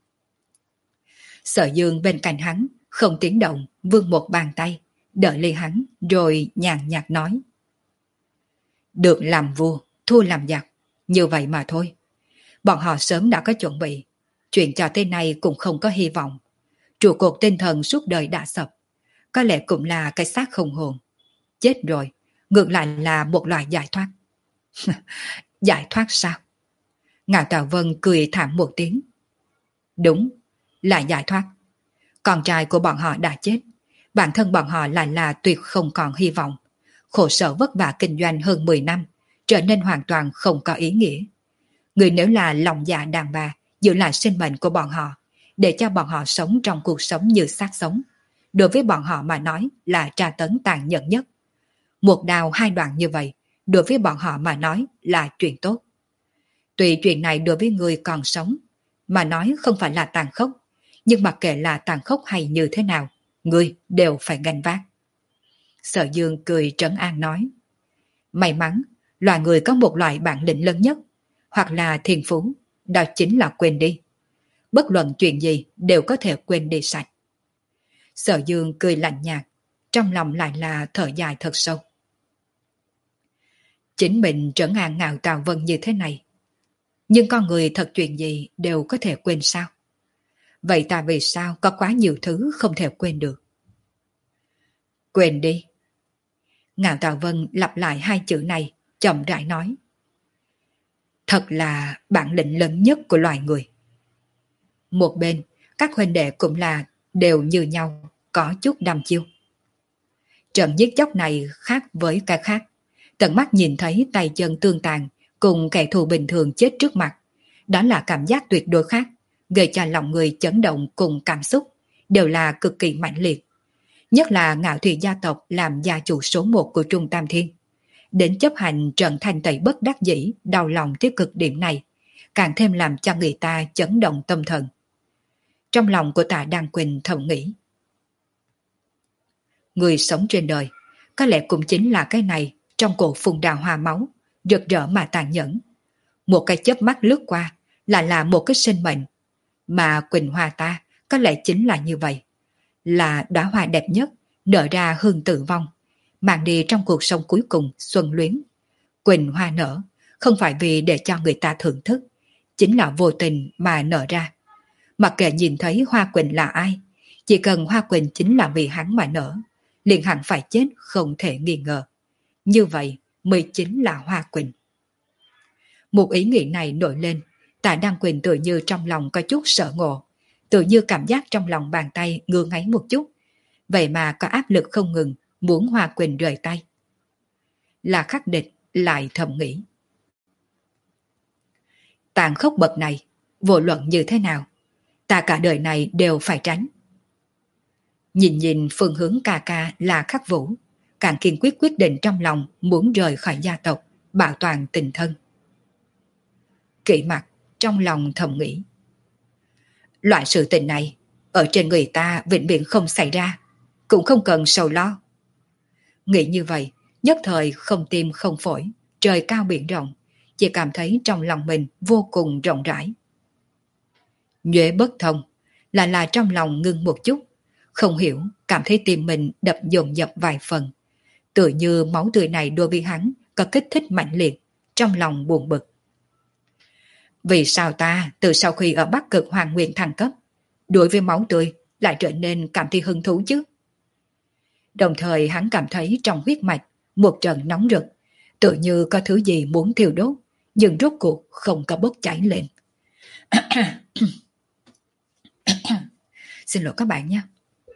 Sở Dương bên cạnh hắn, không tiếng động, vươn một bàn tay, đỡ lấy hắn, rồi nhàn nhạt nói. Được làm vua, thua làm giặc, như vậy mà thôi. Bọn họ sớm đã có chuẩn bị, chuyện cho tới nay cũng không có hy vọng. Trụ cột tinh thần suốt đời đã sập, có lẽ cũng là cái xác không hồn. Chết rồi, ngược lại là một loại giải thoát. Giải thoát sao? Ngạo Tào Vân cười thảm một tiếng. Đúng, là giải thoát. Con trai của bọn họ đã chết, bản thân bọn họ lại là tuyệt không còn hy vọng. Khổ sở vất vả kinh doanh hơn mười năm, trở nên hoàn toàn không có ý nghĩa. Người nếu là lòng dạ đàn bà, giữ lại sinh mệnh của bọn họ, để cho bọn họ sống trong cuộc sống như xác sống, đối với bọn họ mà nói là tra tấn tàn nhẫn nhất. Một đào hai đoạn như vậy, đối với bọn họ mà nói là chuyện tốt. Tuy chuyện này đối với người còn sống, mà nói không phải là tàn khốc, nhưng mặc kệ là tàn khốc hay như thế nào, người đều phải gánh vác. Sở Dương cười trấn an nói. May mắn, loài người có một loại bản lĩnh lớn nhất, hoặc là thiên phú, đó chính là quên đi. Bất luận chuyện gì đều có thể quên đi sạch. Sở Dương cười lạnh nhạt, trong lòng lại là thở dài thật sâu. Chính mình trấn an Ngạo Tào Vân như thế này, nhưng con người thật chuyện gì đều có thể quên sao? Vậy ta vì sao có quá nhiều thứ không thể quên được? Quên đi. Ngạo Tào Vân lặp lại hai chữ này, chậm rãi nói. Thật là bản lĩnh lớn nhất của loài người. Một bên, các huynh đệ cũng là đều như nhau, có chút đăm chiêu. Trận giết chóc này khác với cái khác. Tận mắt nhìn thấy tay chân tương tàn cùng kẻ thù bình thường chết trước mặt. Đó là cảm giác tuyệt đối khác, gây cho lòng người chấn động cùng cảm xúc, đều là cực kỳ mãnh liệt. Nhất là Ngạo Thủy gia tộc làm gia chủ số một của Trung Tam Thiên. Đến chấp hành trận thanh tẩy bất đắc dĩ, đau lòng tới cực điểm này, càng thêm làm cho người ta chấn động tâm thần. Trong lòng của Tạ Đăng Quỳnh thầm nghĩ. Người sống trên đời, có lẽ cũng chính là cái này, trong cổ phùng đào hoa máu, rực rỡ mà tàn nhẫn. Một cái chớp mắt lướt qua, là là một cái sinh mệnh. Mà Quỳnh Hoa ta, có lẽ chính là như vậy. Là đóa hoa đẹp nhất, nở ra hương tử vong, mang đi trong cuộc sống cuối cùng xuân luyến. Quỳnh hoa nở, không phải vì để cho người ta thưởng thức, chính là vô tình mà nở ra. Mặc kệ nhìn thấy hoa quỳnh là ai, chỉ cần hoa quỳnh chính là vì hắn mà nở, liền hẳn phải chết không thể nghi ngờ. Như vậy mới chính là hoa quỳnh. Một ý nghĩ này nổi lên, Tạ Đăng Quỳnh tự như trong lòng có chút sợ ngộ, tự như cảm giác trong lòng bàn tay ngứa ngáy một chút, vậy mà có áp lực không ngừng, muốn hoa quỳnh rời tay. Là khắc địch lại thầm nghĩ. Tàn khốc bậc này, vô luận như thế nào, ta cả đời này đều phải tránh. Nhìn nhìn phương hướng ca ca là Khắc Vũ, càng kiên quyết quyết định trong lòng muốn rời khỏi gia tộc, bảo toàn tình thân. Kỵ mặt trong lòng thầm nghĩ. Loại sự tình này, ở trên người ta vĩnh viễn không xảy ra, cũng không cần sầu lo. Nghĩ như vậy, nhất thời không tim không phổi, trời cao biển rộng, chỉ cảm thấy trong lòng mình vô cùng rộng rãi. Nhuế bất thông, là là trong lòng ngưng một chút, không hiểu, cảm thấy tim mình đập dồn dập vài phần. Tựa như máu tươi này đối với hắn có kích thích mạnh liệt, trong lòng buồn bực. Vì sao ta từ sau khi ở Bắc Cực Hoàng Nguyên thăng cấp, đối với máu tươi lại trở nên cảm thấy hứng thú chứ? Đồng thời hắn cảm thấy trong huyết mạch một trận nóng rực, tự như có thứ gì muốn thiêu đốt, nhưng rốt cuộc không có bốc cháy lên. Xin lỗi các bạn nhé.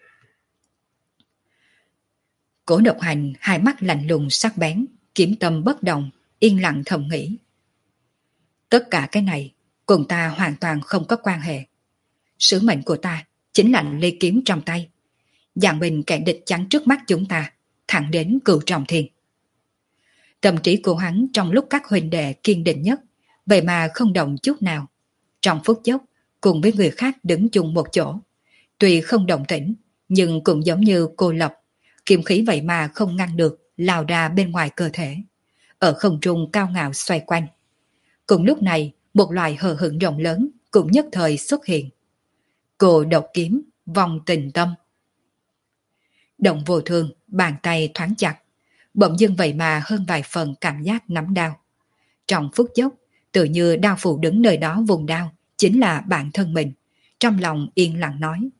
Cổ Độc Hành hai mắt lạnh lùng sắc bén, kiếm tâm bất động, yên lặng thầm nghĩ. Tất cả cái này cùng ta hoàn toàn không có quan hệ. Sứ mệnh của ta chính là ly kiếm trong tay, dàn bình kẻ địch chắn trước mắt chúng ta, thẳng đến cửu trọng thiên. Tâm trí của hắn trong lúc các huynh đệ kiên định nhất, vậy mà không động chút nào. Trong phút chốc, cùng với người khác đứng chung một chỗ. Tuy không động tĩnh, nhưng cũng giống như cô lập, kiếm khí vậy mà không ngăn được, lao ra bên ngoài cơ thể. Ở không trung cao ngạo xoay quanh. Cùng lúc này, một loài hờ hững rộng lớn cũng nhất thời xuất hiện. Cô độc kiếm, vòng tình tâm. Động Vô Thương, bàn tay thoáng chặt. Bỗng dưng vậy mà hơn vài phần cảm giác nắm đau. Trong phút chốc, tự như đao phụ đứng nơi đó vùng đao, chính là bản thân mình. Trong lòng yên lặng nói.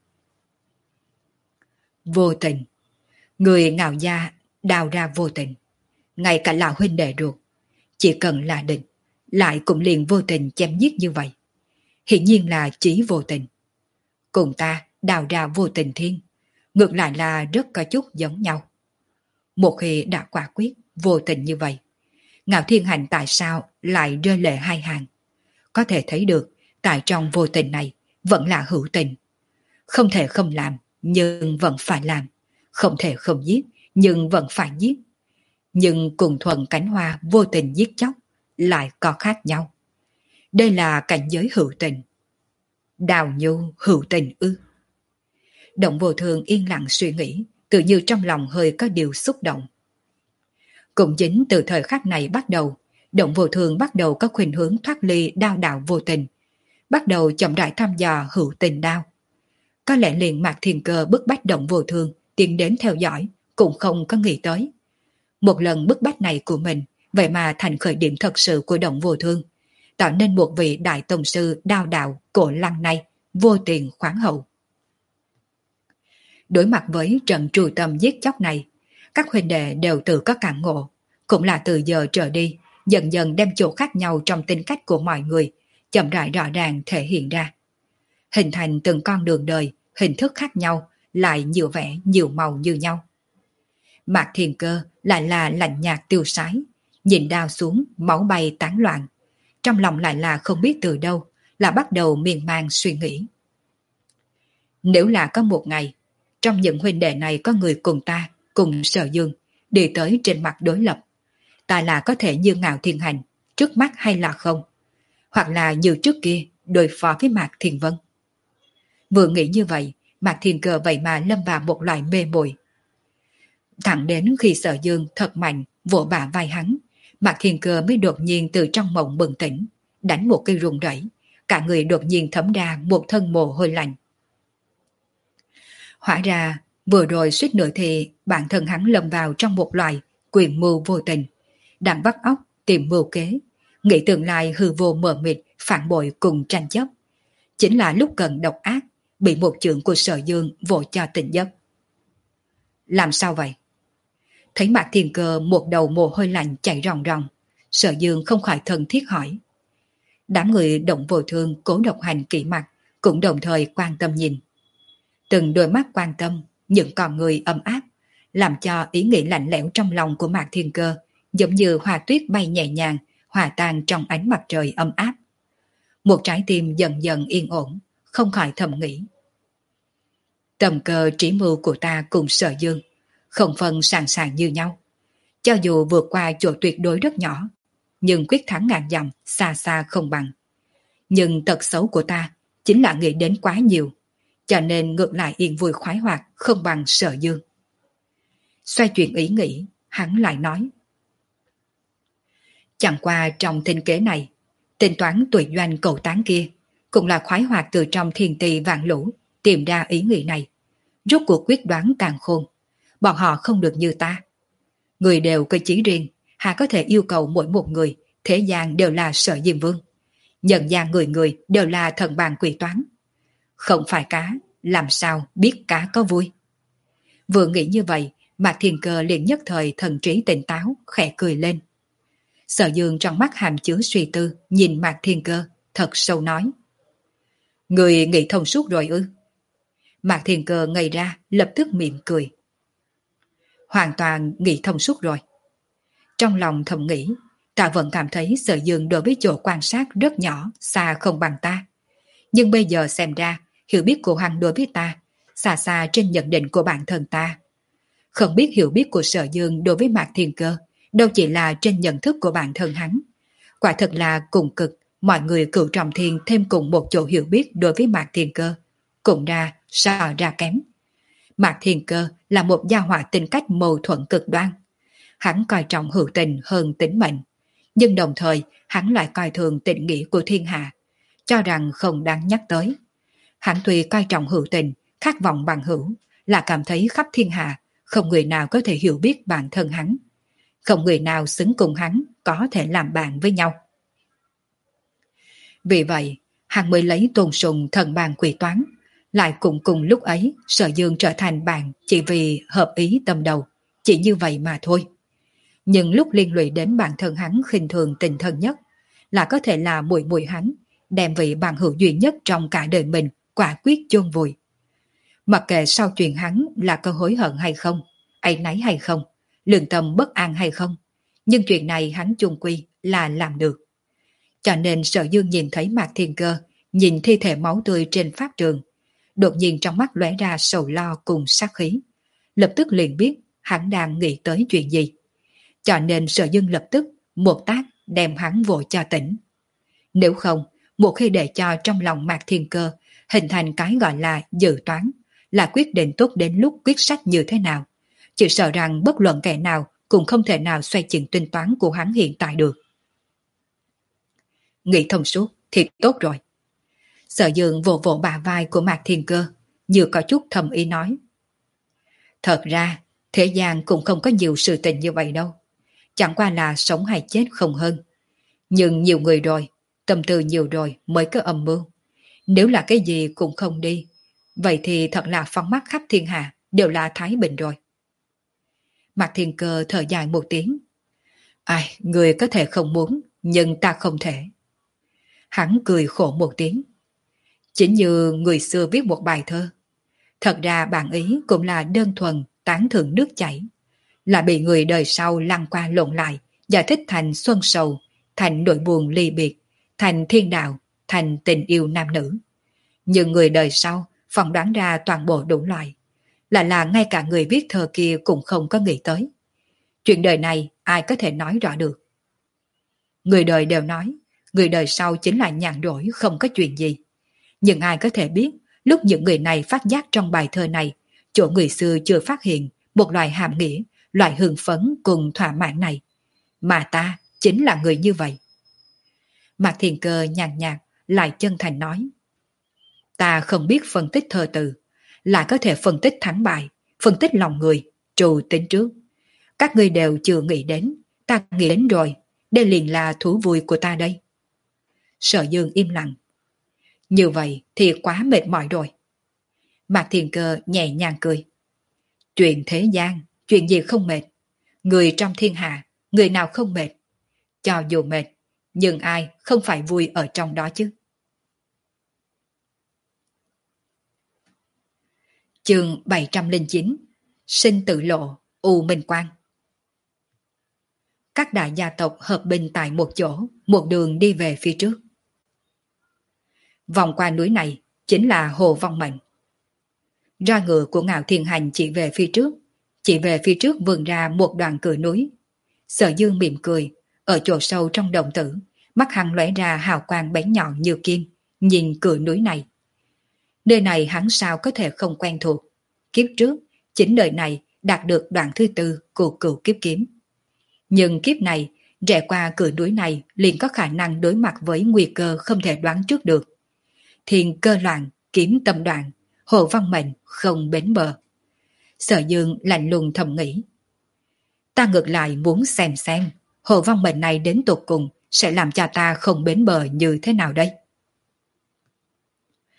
Vô tình. Người ngạo gia đào ra vô tình. Ngay cả lão huynh đệ ruột, chỉ cần là định, lại cũng liền vô tình chém giết như vậy. Hiển nhiên là chí vô tình. Cùng ta đào ra vô tình thiên, ngược lại là rất có chút giống nhau. Một khi đã quả quyết vô tình như vậy, Ngạo Thiên Hành tại sao lại rơi lệ hai hàng? Có thể thấy được, tại trong vô tình này vẫn là hữu tình. Không thể không làm, nhưng vẫn phải làm. Không thể không giết, nhưng vẫn phải giết. Nhưng cùng thuần cánh hoa vô tình giết chóc lại có khác nhau. Đây là cảnh giới hữu tình. Đào nhu hữu tình ư? Động Vô Thương yên lặng suy nghĩ, tự như trong lòng hơi có điều xúc động. Cũng chính từ thời khắc này bắt đầu, Động Vô Thương bắt đầu có khuynh hướng thoát ly đao đạo vô tình, bắt đầu chậm rãi thăm dò hữu tình đao. Có lẽ liền Mạc Thiên Cơ bức bách Động Vô Thương tiến đến theo dõi, cũng không có nghĩ tới. Một lần bức bách này của mình, vậy mà thành khởi điểm thật sự của Động Vô Thương, tạo nên một vị đại tông sư đao đạo cổ lăng này, vô tiền khoáng hậu. Đối mặt với trận trùi tâm giết chóc này, các huynh đệ đều tự có cảm ngộ, cũng là từ giờ trở đi, dần dần đem chỗ khác nhau trong tính cách của mọi người, chậm rãi rõ ràng thể hiện ra. Hình thành từng con đường đời, hình thức khác nhau, lại nhiều vẻ nhiều màu như nhau. Mạc Thiên Cơ lại là lạnh nhạt tiêu sái, nhìn đao xuống, máu bay tán loạn. Trong lòng lại là không biết từ đâu, là bắt đầu miên man suy nghĩ. Nếu là có một ngày, trong những huynh đệ này có người cùng ta, cùng Sở Dương, đi tới trên mặt đối lập, ta là có thể như Ngạo Thiên Hành, trước mắt hay là không? Hoặc là như trước kia, đối phó với Mạc Thiên Vân. Vừa nghĩ như vậy, Mạc Thiên Cơ vậy mà lâm vào một loại mê muội. Thẳng đến khi Sở Dương thật mạnh vỗ bả vai hắn, Mạc Thiên Cơ mới đột nhiên từ trong mộng bừng tỉnh, đánh một cây rung rẩy, cả người đột nhiên thấm ra một thân mồ hôi lạnh. Hóa ra, vừa rồi suýt nữa thì bản thân hắn lâm vào trong một loại quyền mưu vô tình, đang bắt óc tìm mưu kế, nghĩ tương lai hư vô mờ mịt, phản bội cùng tranh chấp. Chính là lúc cần độc ác, bị một chưởng của Sở Dương vỗ cho tỉnh giấc. Làm sao vậy? Thấy Mạc Thiên Cơ một đầu mồ hôi lạnh chảy ròng ròng, Sở Dương không khỏi thân thiết hỏi. Đám người Động Vô Thương Cố Độc Hành kỹ mặt cũng đồng thời quan tâm nhìn. Từng đôi mắt quan tâm, những con người ấm áp, làm cho ý nghĩ lạnh lẽo trong lòng của Mạc Thiên Cơ giống như hoa tuyết bay nhẹ nhàng, hòa tan trong ánh mặt trời ấm áp. Một trái tim dần dần yên ổn, không khỏi thầm nghĩ. Tầm cơ trí mưu của ta cùng Sở Dương, không phân sàng sàng như nhau. Cho dù vượt qua chỗ tuyệt đối rất nhỏ, nhưng quyết thắng ngàn dặm xa xa không bằng. Nhưng tật xấu của ta chính là nghĩ đến quá nhiều, cho nên ngược lại yên vui khoái hoạt không bằng Sở Dương. Xoay chuyển ý nghĩ, hắn lại nói. Chẳng qua trong thinh kế này, tính toán tuổi doanh cầu tán kia, cũng là khoái hoạt từ trong thiên tì vạn lũ, tìm ra ý nghĩ này. Rốt cuộc quyết đoán càng khôn, bọn họ không được như ta. Người đều có chí riêng, hà có thể yêu cầu mỗi một người, thế gian đều là Sở Diêm Vương. Nhân gian người người đều là thần bàn quỷ toán. Không phải cá, làm sao biết cá có vui. Vừa nghĩ như vậy, Mạc Thiên Cơ liền nhất thời thần trí tỉnh táo, khẽ cười lên. Sở Dương trong mắt hàm chứa suy tư, nhìn Mạc Thiên Cơ, thật sâu nói. Người nghĩ thông suốt rồi ư? Mạc Thiên Cơ ngây ra, lập tức mỉm cười. Hoàn toàn nghĩ thông suốt rồi. Trong lòng thầm nghĩ, ta vẫn cảm thấy Sở Dương đối với chỗ quan sát rất nhỏ, xa không bằng ta. Nhưng bây giờ xem ra, hiểu biết của hắn đối với ta, xa xa trên nhận định của bản thân ta. Không biết hiểu biết của Sở Dương đối với Mạc Thiên Cơ, đâu chỉ là trên nhận thức của bản thân hắn. Quả thật là cùng cực, mọi người cửu trọng thiên thêm cùng một chỗ hiểu biết đối với Mạc Thiên Cơ. Cũng ra, so ra kém. Mạc Thiên Cơ là một gia hỏa tính cách mâu thuẫn cực đoan. Hắn coi trọng hữu tình hơn tính mệnh. Nhưng đồng thời, hắn lại coi thường tình nghĩa của thiên hạ, cho rằng không đáng nhắc tới. Hắn tuy coi trọng hữu tình, khát vọng bằng hữu, là cảm thấy khắp thiên hạ, không người nào có thể hiểu biết bản thân hắn. Không người nào xứng cùng hắn có thể làm bạn với nhau. Vì vậy, hắn mới lấy tôn sùng thần bàn quỷ toán, lại cũng cùng lúc ấy Sở Dương trở thành bạn chỉ vì hợp ý tâm đầu, chỉ như vậy mà thôi. Nhưng lúc liên lụy đến bản thân hắn khinh thường tình thân nhất, là có thể là muội muội hắn, đem vị bằng hữu duy nhất trong cả đời mình quả quyết chôn vùi. Mặc kệ sau chuyện hắn là có hối hận hay không, áy náy hay không, lương tâm bất an hay không, nhưng chuyện này hắn chung quy là làm được. Cho nên Sở Dương nhìn thấy Mạc Thiên Cơ, nhìn thi thể máu tươi trên pháp trường, đột nhiên trong mắt lóe ra sầu lo cùng sát khí. Lập tức liền biết hắn đang nghĩ tới chuyện gì. Cho nên Sở Dương lập tức một tác đem hắn vội cho tỉnh. Nếu không, một khi để cho trong lòng Mạc Thiên Cơ hình thành cái gọi là dự toán, là quyết định tốt đến lúc quyết sách như thế nào, chỉ sợ rằng bất luận kẻ nào cũng không thể nào xoay chuyển tính toán của hắn hiện tại được. Nghĩ thông suốt thì tốt rồi. Sở Dương vỗ vỗ bả vai của Mạc Thiên Cơ, như có chút thầm ý nói. Thật ra, thế gian cũng không có nhiều sự tình như vậy đâu. Chẳng qua là sống hay chết không hơn. Nhưng nhiều người rồi, tâm tư nhiều rồi mới có âm mưu. Nếu là cái gì cũng không đi, vậy thì thật là phóng mắt khắp thiên hạ đều là Thái Bình rồi. Mạc Thiên Cơ thở dài một tiếng. Ai, người có thể không muốn, nhưng ta không thể. Hắn cười khổ một tiếng. Chính như người xưa viết một bài thơ. Thật ra bản ý cũng là đơn thuần tán thưởng nước chảy, là bị người đời sau lăn qua lộn lại, giải thích thành xuân sầu, thành nỗi buồn ly biệt, thành thiên đạo, thành tình yêu nam nữ. Nhưng người đời sau phỏng đoán ra toàn bộ đủ loại, lại là ngay cả người viết thơ kia cũng không có nghĩ tới. Chuyện đời này ai có thể nói rõ được. Người đời đều nói, người đời sau chính là nhàn rỗi không có chuyện gì. Nhưng ai có thể biết, lúc những người này phát giác trong bài thơ này, chỗ người xưa chưa phát hiện một loại hàm nghĩa, loại hưng phấn cùng thỏa mãn này. Mà ta chính là người như vậy. Mạc Thiên Cơ nhàn nhạt, lại chân thành nói. Ta không biết phân tích thơ từ, lại có thể phân tích thắng bại, phân tích lòng người, trù tính trước. Các ngươi đều chưa nghĩ đến, ta nghĩ đến rồi, đây liền là thú vui của ta đây. Sở Dương im lặng. Như vậy thì quá mệt mỏi rồi. Mạc Thiên Cơ nhẹ nhàng cười. Chuyện thế gian, chuyện gì không mệt. Người trong thiên hạ, người nào không mệt. Cho dù mệt, nhưng ai không phải vui ở trong đó chứ. Chương bảy trăm lẻ chín. Sinh tử lộ, U Minh Quang. Các đại gia tộc hợp binh tại một chỗ, một đường đi về phía trước. Vòng qua núi này chính là Hồ Vong Mệnh. Ra ngựa của Ngạo Thiên Hành chỉ về phía trước, chỉ về phía trước vươn ra một đoạn cửa núi. Sở Dương mỉm cười, ở chỗ sâu trong đồng tử, mắt hắn lóe ra hào quang bén nhọn như kim, nhìn cửa núi này. Nơi này hắn sao có thể không quen thuộc. Kiếp trước, chính đời này đạt được đoạn thứ tư của cửu kiếp kiếm. Nhưng kiếp này, rẽ qua cửa núi này liền có khả năng đối mặt với nguy cơ không thể đoán trước được. Thiên cơ loạn, kiếm tâm đoạn, Hồ Văn Mệnh không bến bờ. Sở Dương lạnh lùng thầm nghĩ. Ta ngược lại muốn xem xem, Hồ Văn Mệnh này đến tột cùng sẽ làm cho ta không bến bờ như thế nào đây?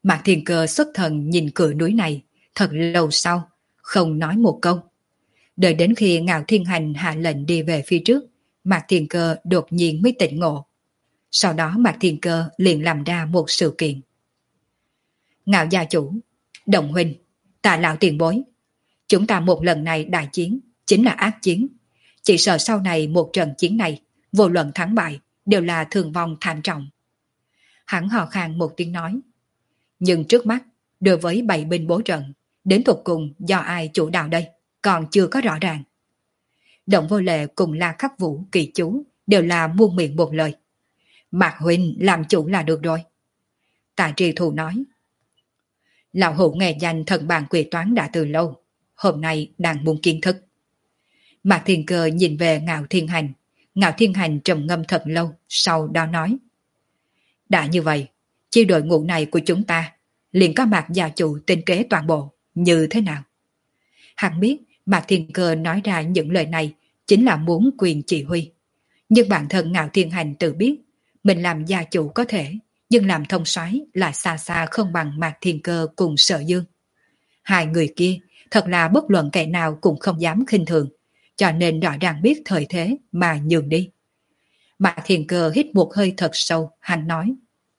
Mạc Thiên Cơ xuất thần nhìn cửa núi này, thật lâu sau, không nói một câu. Đợi đến khi Ngạo Thiên Hành hạ lệnh đi về phía trước, Mạc Thiên Cơ đột nhiên mới tỉnh ngộ. Sau đó Mạc Thiên Cơ liền làm ra một sự kiện. Ngạo gia chủ, Đồng huynh, Tạ lão tiền bối, chúng ta một lần này đại chiến, chính là ác chiến. Chỉ sợ sau này một trận chiến này, vô luận thắng bại, đều là thương vong thảm trọng. Hắn hò khan một tiếng nói. Nhưng trước mắt, đối với bảy binh bố trận, đến thuộc cùng do ai chủ đạo đây, còn chưa có rõ ràng. Động Vô Lệ cùng La Khắc Vũ, Kỳ Chú đều là muôn miệng một lời. Mạc huynh làm chủ là được rồi. Tạ Tri Thù nói. Lão hữu nghe danh thần bàn quỷ toán đã từ lâu, hôm nay đang muốn kiến thức. Mạc Thiên Cơ nhìn về Ngạo Thiên Hành, Ngạo Thiên Hành trầm ngâm thật lâu, sau đó nói. Đã như vậy, chi đội ngũ này của chúng ta, liền có Mạc gia chủ tinh kế toàn bộ, như thế nào? Hắn biết Mạc Thiên Cơ nói ra những lời này chính là muốn quyền chỉ huy. Nhưng bản thân Ngạo Thiên Hành tự biết, mình làm gia chủ có thể, nhưng làm thông soái là xa xa không bằng Mạc Thiên Cơ cùng Sở Dương. Hai người kia thật là bất luận kẻ nào cũng không dám khinh thường, cho nên rõ ràng biết thời thế mà nhường đi. Mạc Thiên Cơ hít một hơi thật sâu, hắn nói.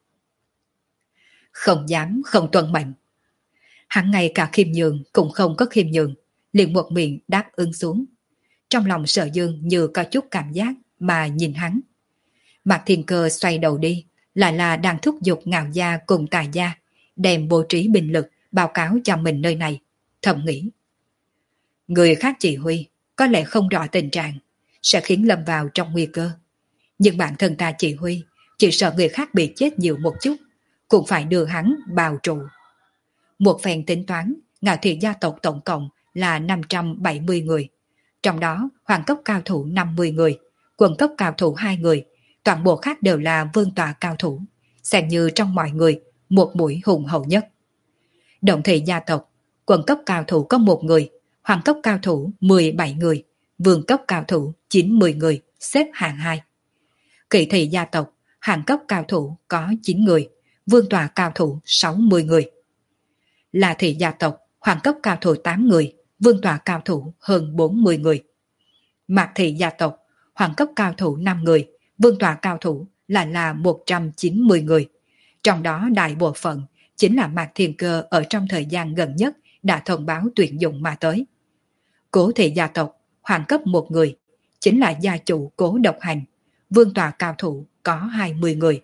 Không dám không tuân mệnh. Hắn ngay cả khiêm nhường cũng không có khiêm nhường, liền một miệng đáp ứng xuống. Trong lòng Sở Dương như có chút cảm giác mà nhìn hắn. Mạc Thiên Cơ xoay đầu đi, lại là đang thúc giục Ngạo gia cùng Tài gia, đem bố trí binh lực báo cáo cho mình nơi này, thầm nghĩ. Người khác chỉ huy, có lẽ không rõ tình trạng, sẽ khiến lâm vào trong nguy cơ. Nhưng bản thân ta chỉ huy, chỉ sợ người khác bị chết nhiều một chút, cũng phải đưa hắn bào trụ. Một phen tính toán, Ngạo thị gia tộc tổng cộng là năm trăm bảy mươi người, trong đó hoàng cấp cao thủ năm mươi người, quận cấp cao thủ hai người, toàn bộ khác đều là vương tọa cao thủ, xem như trong mọi người một mũi hùng hậu nhất. Động thị gia tộc, quận cấp cao thủ có một người, hoàng cấp cao thủ mười bảy người, vương cấp cao thủ chín mươi người, xếp hạng hai. Kỵ thị gia tộc, hoàng cấp cao thủ có chín người, vương tọa cao thủ sáu mươi người. La thị gia tộc, hoàng cấp cao thủ tám người, vương tọa cao thủ hơn bốn mươi người. Mạc thị gia tộc, hoàng cấp cao thủ năm người, vương tọa cao thủ là là một trăm chín mươi người. Trong đó đại bộ phận chính là Mạc Thiên Cơ ở trong thời gian gần nhất đã thông báo tuyển dụng mà tới. Cố thị gia tộc, hoàng cấp một người, chính là gia chủ Cố Độc Hành, vương tọa cao thủ có hai mươi người.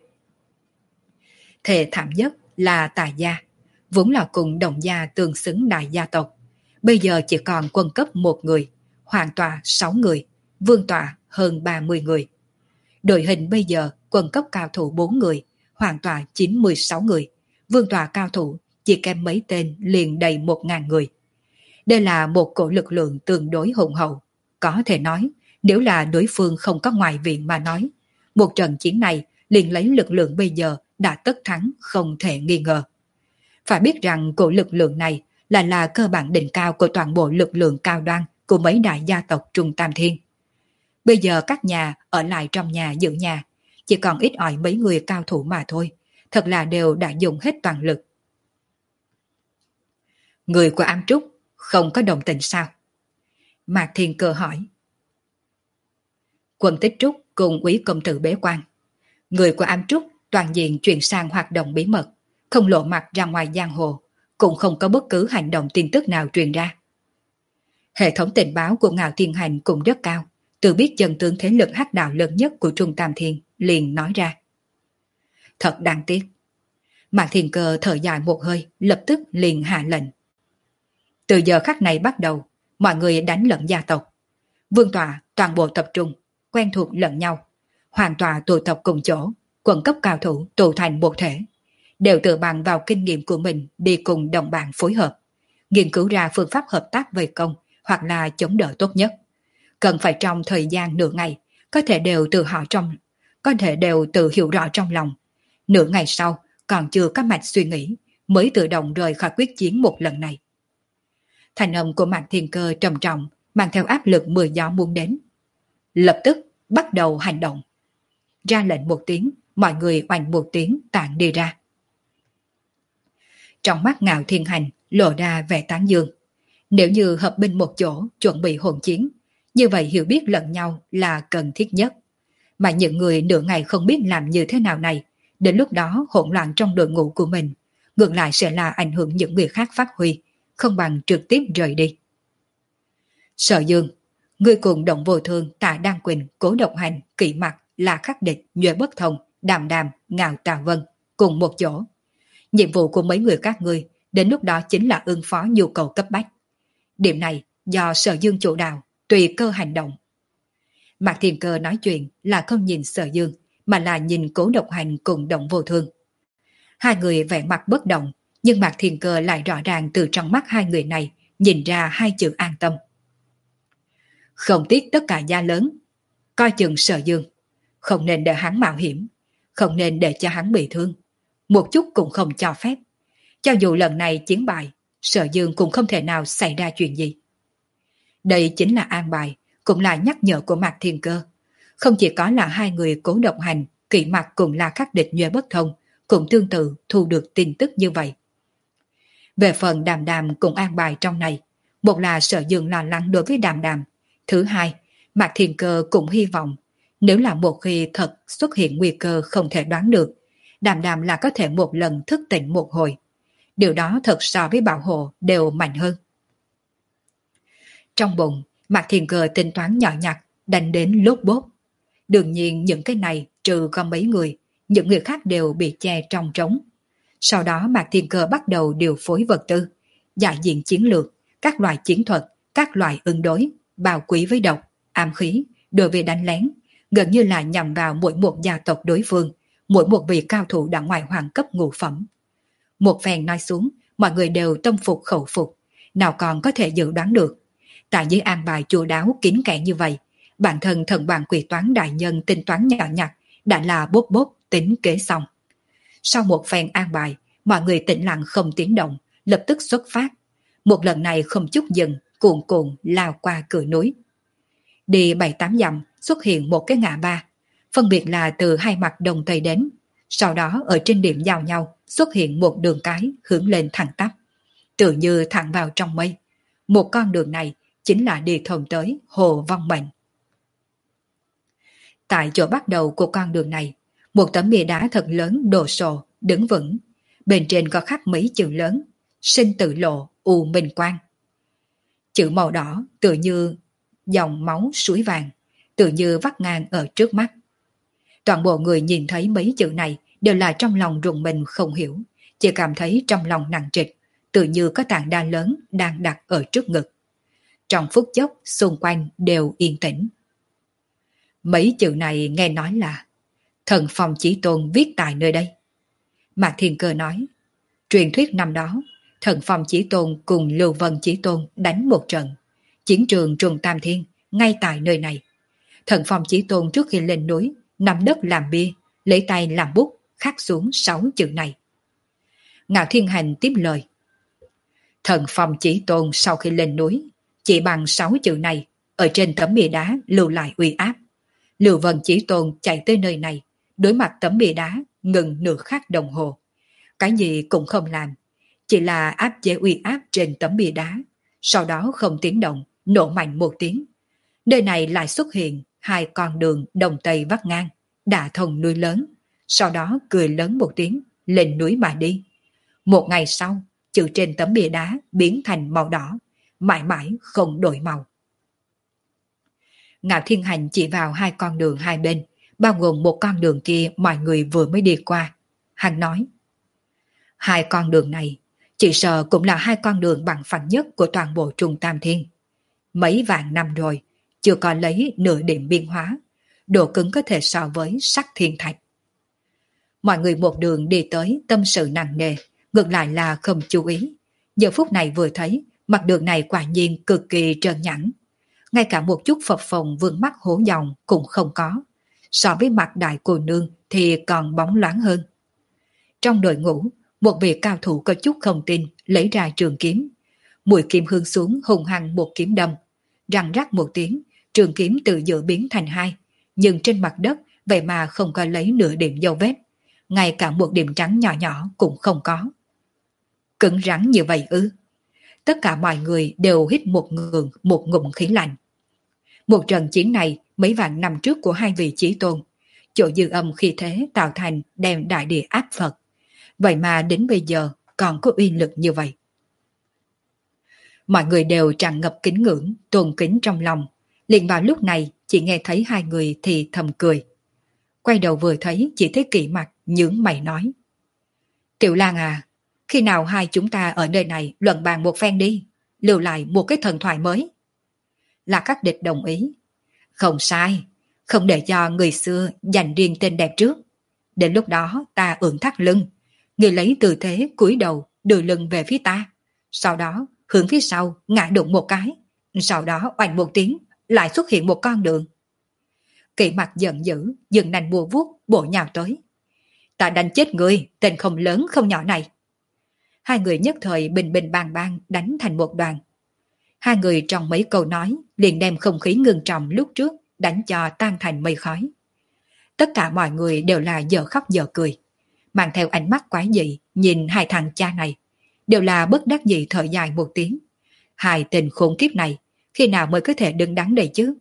Thề thảm nhất là Tài gia, vốn là cùng Đồng gia tương xứng đại gia tộc, bây giờ chỉ còn quân cấp một người, hoàng tọa sáu người, vương tọa hơn ba mươi người. Đội hình bây giờ quân cấp cao thủ bốn người, hoàng tọa chín mươi sáu người, vương tọa cao thủ chỉ kém mấy tên liền đầy một ngàn người. Đây là một cổ lực lượng tương đối hùng hậu. Có thể nói, nếu là đối phương không có ngoại viện mà nói, một trận chiến này liền lấy lực lượng bây giờ đã tất thắng không thể nghi ngờ. Phải biết rằng cổ lực lượng này là là cơ bản đỉnh cao của toàn bộ lực lượng cao đoan của mấy đại gia tộc Trung Tam Thiên. Bây giờ các nhà ở lại trong nhà giữ nhà, chỉ còn ít ỏi mấy người cao thủ mà thôi, thật là đều đã dùng hết toàn lực. Người của Ám Trúc không có đồng tình sao? Mạc Thiên Cơ hỏi. Quân Tích Trúc cùng Úy công tử bế quan. Người của Ám Trúc toàn diện chuyển sang hoạt động bí mật, không lộ mặt ra ngoài giang hồ, cũng không có bất cứ hành động tin tức nào truyền ra. Hệ thống tình báo của Ngạo Thiên Hành cũng rất cao, tự biết chân tướng thế lực hắc đạo lớn nhất của Trung Tam Thiên, liền nói ra. Thật đáng tiếc. Mạc Thiên Cơ thở dài một hơi, lập tức liền hạ lệnh. Từ giờ khắc này bắt đầu, mọi người đánh lẫn gia tộc. Vương tọa toàn bộ tập trung, quen thuộc lẫn nhau. Hoàng tọa tụ tập cùng chỗ, quận cấp cao thủ tụ thành một thể. Đều tự bằng vào kinh nghiệm của mình đi cùng đồng bạn phối hợp, nghiên cứu ra phương pháp hợp tác vây công hoặc là chống đỡ tốt nhất. Cần phải trong thời gian nửa ngày, có thể đều tự họ trong, có thể đều tự hiểu rõ trong lòng. Nửa ngày sau, còn chưa có mạch suy nghĩ, mới tự động rời khỏi quyết chiến một lần này. Thành âm của Mạc Thiên Cơ trầm trọng, mang theo áp lực mưa gió muốn đến. Lập tức bắt đầu hành động. Ra lệnh một tiếng, mọi người oanh một tiếng tản đi ra. Trong mắt Ngạo Thiên Hành lộ ra vẻ tán dương. Nếu như hợp binh một chỗ chuẩn bị hỗn chiến, như vậy hiểu biết lẫn nhau là cần thiết nhất. Mà những người nửa ngày không biết làm như thế nào này, đến lúc đó hỗn loạn trong đội ngũ của mình, ngược lại sẽ là ảnh hưởng những người khác phát huy, không bằng trực tiếp rời đi. Sở Dương, người cùng Động Vô Thương, Tạ Đăng Quỳnh, Cố Độc Hành, Kỵ Mặc, là khắc địch, Nhuệ Bất Thông, Đàm Đàm, Ngạo Tà Vân, cùng một chỗ. Nhiệm vụ của mấy người các ngươi đến lúc đó chính là ứng phó nhu cầu cấp bách. Điểm này do Sở Dương chủ đạo, tùy cơ hành động. Mạc Thiên Cơ nói chuyện là không nhìn Sở Dương, mà là nhìn Cố Độc Hành cùng Động Vô Thương. Hai người vẻ mặt bất động, nhưng Mạc Thiên Cơ lại rõ ràng từ trong mắt hai người này nhìn ra hai chữ an tâm. Không tiếc tất cả giá lớn, coi chừng Sở Dương, không nên để hắn mạo hiểm, không nên để cho hắn bị thương, một chút cũng không cho phép. Cho dù lần này chiến bại, Sở Dương cũng không thể nào xảy ra chuyện gì. Đây chính là an bài, cũng là nhắc nhở của Mạc Thiên Cơ. Không chỉ có là hai người Cố Độc Hành, Kỵ Mặc cùng là khắc địch Nhuệ Bất Thông, cũng tương tự thu được tin tức như vậy. Về phần Đàm Đàm cũng an bài trong này, một là Sở Dương lo lắng đối với Đàm Đàm, thứ hai, Mạc Thiên Cơ cũng hy vọng nếu là một khi thật xuất hiện nguy cơ không thể đoán được, Đàm Đàm là có thể một lần thức tỉnh một hồi. Điều đó thật so với bảo hộ đều mạnh hơn. Trong bụng, Mạc Thiên Cơ tính toán nhỏ nhặt, đánh đến lốt bốt. Đương nhiên những cái này trừ có mấy người, những người khác đều bị che trong trống. Sau đó Mạc Thiên Cơ bắt đầu điều phối vật tư, đại diện chiến lược, các loại chiến thuật, các loại ứng đối, bào quý với độc, ám khí, đối với đánh lén, gần như là nhằm vào mỗi một gia tộc đối phương, mỗi một vị cao thủ đã ngoài hoàng cấp ngũ phẩm. Một phen nói xuống, mọi người đều tâm phục khẩu phục, nào còn có thể dự đoán được. Tại dưới an bài chu đáo kín kẽ như vậy, bản thân thần bàn quỷ toán đại nhân tính toán nhỏ nhặt đã là bốp bốp tính kế xong. Sau một phen an bài, mọi người tĩnh lặng không tiếng động, lập tức xuất phát. Một lần này không chút dừng, cuồn cuộn lao qua cửa núi. Đi bảy tám dặm xuất hiện một cái ngã ba, phân biệt là từ hai mặt đông tây đến. Sau đó ở trên điểm giao nhau xuất hiện một đường cái hướng lên thẳng tắp, tự như thẳng vào trong mây. Một con đường này chính là đi thông tới Hồ Vong Mệnh. Tại chỗ bắt đầu của con đường này, một tấm bia đá thật lớn đồ sộ đứng vững, bên trên có khắc mấy chữ lớn: Sinh Tử Lộ, U Minh Quang. Chữ màu đỏ tự như dòng máu suối vàng, tự như vắt ngang ở trước mắt. Toàn bộ người nhìn thấy mấy chữ này đều là trong lòng rùng mình không hiểu, chỉ cảm thấy trong lòng nặng trịch, tự như có tảng đá lớn đang đặt ở trước ngực. Trong phút chốc xung quanh đều yên tĩnh. Mấy chữ này nghe nói là Thần Phong Chí Tôn viết tại nơi đây. Mạc Thiên Cơ nói, truyền thuyết năm đó, Thần Phong Chí Tôn cùng Lưu Vân Chí Tôn đánh một trận, chiến trường Trùng Tam Thiên ngay tại nơi này. Thần Phong Chí Tôn trước khi lên núi nắm đất làm bia, lấy tay làm bút khắc xuống sáu chữ này. Ngạo Thiên Hành tiếp lời, Thần Phong Chí Tôn sau khi lên núi chỉ bằng sáu chữ này ở trên tấm bia đá lưu lại uy áp. Lưu Vân Chí Tôn chạy tới nơi này, đối mặt tấm bia đá ngừng nửa khắc đồng hồ, cái gì cũng không làm, chỉ là áp chế uy áp trên tấm bia đá. Sau đó không tiếng động, nổ mạnh một tiếng, nơi này lại xuất hiện hai con đường đông tây vắt ngang, đả thông núi lớn. Sau đó cười lớn một tiếng, lên núi mà đi. Một ngày sau, chữ trên tấm bia đá biến thành màu đỏ, mãi mãi không đổi màu. Ngạo Thiên Hành chỉ vào hai con đường hai bên, bao gồm một con đường kia mọi người vừa mới đi qua. Hắn nói, hai con đường này chỉ sợ cũng là hai con đường bằng phẳng nhất của toàn bộ Trung Tam Thiên. Mấy vạn năm rồi, chưa có lấy nửa điểm biên hóa, độ cứng có thể so với sắt thiên thạch. Mọi người một đường đi tới tâm sự nặng nề, ngược lại là không chú ý. Giờ phút này vừa thấy, mặt đường này quả nhiên cực kỳ trơn nhẵn. Ngay cả một chút phập phồng vương mắc hố dòng cũng không có. So với mặt đại cô nương thì còn bóng loáng hơn. Trong đội ngũ, một vị cao thủ có chút không tin lấy ra trường kiếm. Mũi kiếm hướng xuống hùng hăng một kiếm đâm. Răng rắc một tiếng, trường kiếm từ giữa biến thành hai. Nhưng trên mặt đất vậy mà không có lấy nửa điểm dấu vết. Ngay cả một điểm trắng nhỏ nhỏ cũng không có. Cứng rắn như vậy ư? Tất cả mọi người đều hít một ngụm một ngụm khí lạnh. Một trận chiến này mấy vạn năm trước của hai vị chí tôn, chỗ dư âm khi thế tạo thành đem đại địa áp Phật. Vậy mà đến bây giờ còn có uy lực như vậy. Mọi người đều tràn ngập kính ngưỡng, tôn kính trong lòng. Liền vào lúc này chỉ nghe thấy hai người thì thầm cười. Quay đầu vừa thấy chỉ thấy Kỷ Mặc nhướng mày nói: Tiểu Lang à, khi nào hai chúng ta ở nơi này luận bàn một phen đi, lưu lại một cái thần thoại mới. Là các địch đồng ý. Không sai, không để cho người xưa giành riêng tên đẹp trước. Đến lúc đó ta ưỡn thắt lưng, người lấy tư thế cúi đầu đưa lưng về phía ta. Sau đó hướng phía sau ngã đụng một cái. Sau đó oanh một tiếng lại xuất hiện một con đường. Kỷ Mặc giận dữ, dừng nành bùa vuốt bổ nhào tới. Ta đánh chết người, tên không lớn không nhỏ này. Hai người nhất thời bình bình bang bang đánh thành một đoàn. Hai người trong mấy câu nói liền đem không khí ngưng trọng lúc trước đánh cho tan thành mây khói. Tất cả mọi người đều là giờ khóc giờ cười, mang theo ánh mắt quái dị nhìn hai thằng cha này, đều là bất đắc dĩ thở dài một tiếng. Hai tình khốn kiếp này khi nào mới có thể đứng đắn đây chứ?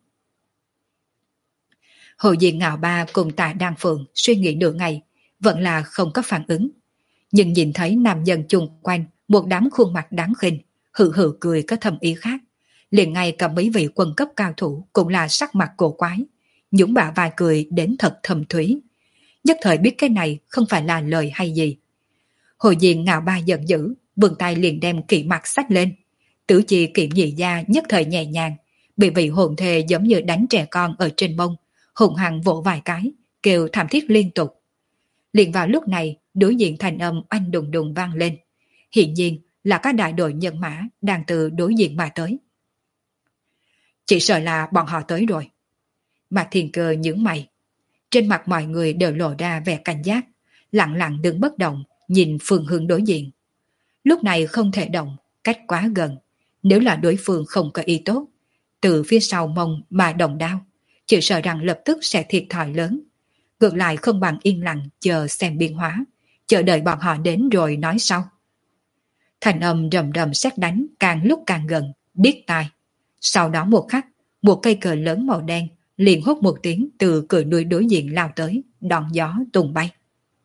Hồ Diên Ngạo Ba cùng Tạ Đan Phượng suy nghĩ nửa ngày vẫn là không có phản ứng, nhưng nhìn thấy nam nhân chung quanh một đám khuôn mặt đáng khinh, hự hự cười có thầm ý khác. Liền ngay cả mấy vị quân cấp cao thủ cũng là sắc mặt cổ quái, nhún bả vai cười đến thật thầm thúy. Nhất thời biết cái này không phải là lời hay gì. Hồ Diên Ngạo Ba giận dữ, vươn tay liền đem Kỷ Mặc xách lên. Tử Chi Kiểm Nhị Gia nhất thời nhẹ nhàng, bị vị hồn thề giống như đánh trẻ con ở trên mông, hùng hăng vỗ vài cái, kêu thảm thiết liên tục. Liền vào lúc này, đối diện thành âm oanh đùng đùng vang lên. Hiện nhiên là các đại đội nhân mã đang từ đối diện mà tới. Chỉ sợ là bọn họ tới rồi. Mạc Thiên Cơ nhướng mày. Trên mặt mọi người đều lộ ra vẻ cảnh giác, lặng lặng đứng bất động, nhìn phương hướng đối diện. Lúc này không thể động, cách quá gần. Nếu là đối phương không có ý tốt, từ phía sau mông mà động đao, chỉ sợ rằng lập tức sẽ thiệt thòi lớn. Ngược lại không bằng yên lặng chờ xem biến hóa, chờ đợi bọn họ đến rồi nói sau. Thành âm rầm rầm sét đánh càng lúc càng gần, điếc tai. Sau đó một khắc, một cây cờ lớn màu đen liền hốt một tiếng từ cửa núi đối diện lao tới, đón gió tung bay.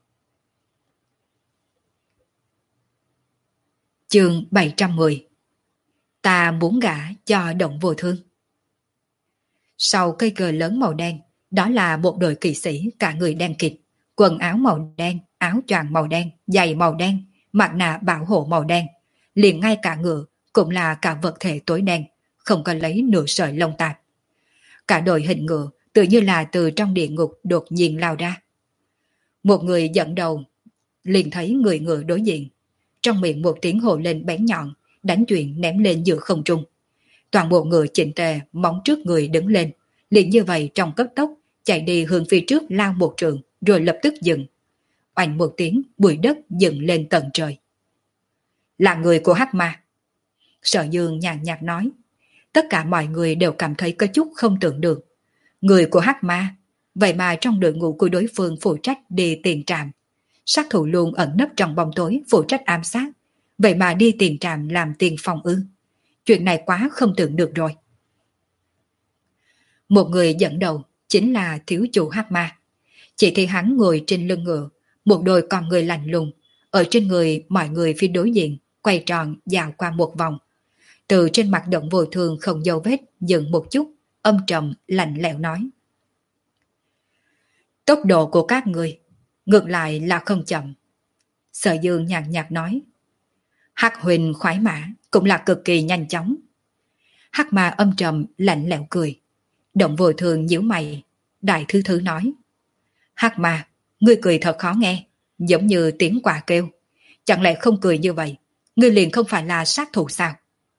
Chương bảy trăm mười. Ta muốn gả cho Động Vô Thương. Sau cây cờ lớn màu đen, đó là một đội kỵ sĩ cả người đen kịt, quần áo màu đen, áo choàng màu đen, giày màu đen, mặt nạ bảo hộ màu đen, liền ngay cả ngựa cũng là cả vật thể tối đen, không có lấy nửa sợi lông tạp. Cả đội hình ngựa tự như là từ trong địa ngục đột nhiên lao ra. Một người dẫn đầu liền thấy người ngựa đối diện, trong miệng một tiếng hồ lên bén nhọn, đánh chuyện ném lên giữa không trung. Toàn bộ ngựa chỉnh tề, móng trước người đứng lên, liền như vậy trong cấp tốc chạy đi hướng phía trước lao một trường, rồi lập tức dừng. Oanh một tiếng, bụi đất dựng lên tận trời. Là người của Hắc Ma. Sở Dương nhàn nhạt nói. Tất cả mọi người đều cảm thấy có chút không tưởng được. Người của Hắc Ma, vậy mà trong đội ngũ của đối phương phụ trách đi tiền trạm. Sát thủ luôn ẩn nấp trong bóng tối phụ trách ám sát, vậy mà đi tiền trạm làm tiền phòng ư. Chuyện này quá không tưởng được rồi. Một người dẫn đầu chính là thiếu chủ Hắc Ma. Chỉ thấy hắn ngồi trên lưng ngựa, một đôi con người lạnh lùng, ở trên người mọi người phía đối diện, quay tròn dạo qua một vòng. Từ trên mặt Động Vô Thương không dấu vết dừng một chút, âm trầm lạnh lẽo nói. Tốc độ của các người, ngược lại là không chậm. Sở Dương nhàn nhạt nói. Hắc Huỳnh khoái mã cũng là cực kỳ nhanh chóng. Hắc Ma âm trầm lạnh lẽo cười. Động Vô Thương nhíu mày, đại thứ thứ nói. Hắc Ma, ngươi cười thật khó nghe, giống như tiếng quạ kêu. Chẳng lẽ không cười như vậy, ngươi liền không phải là sát thủ sao?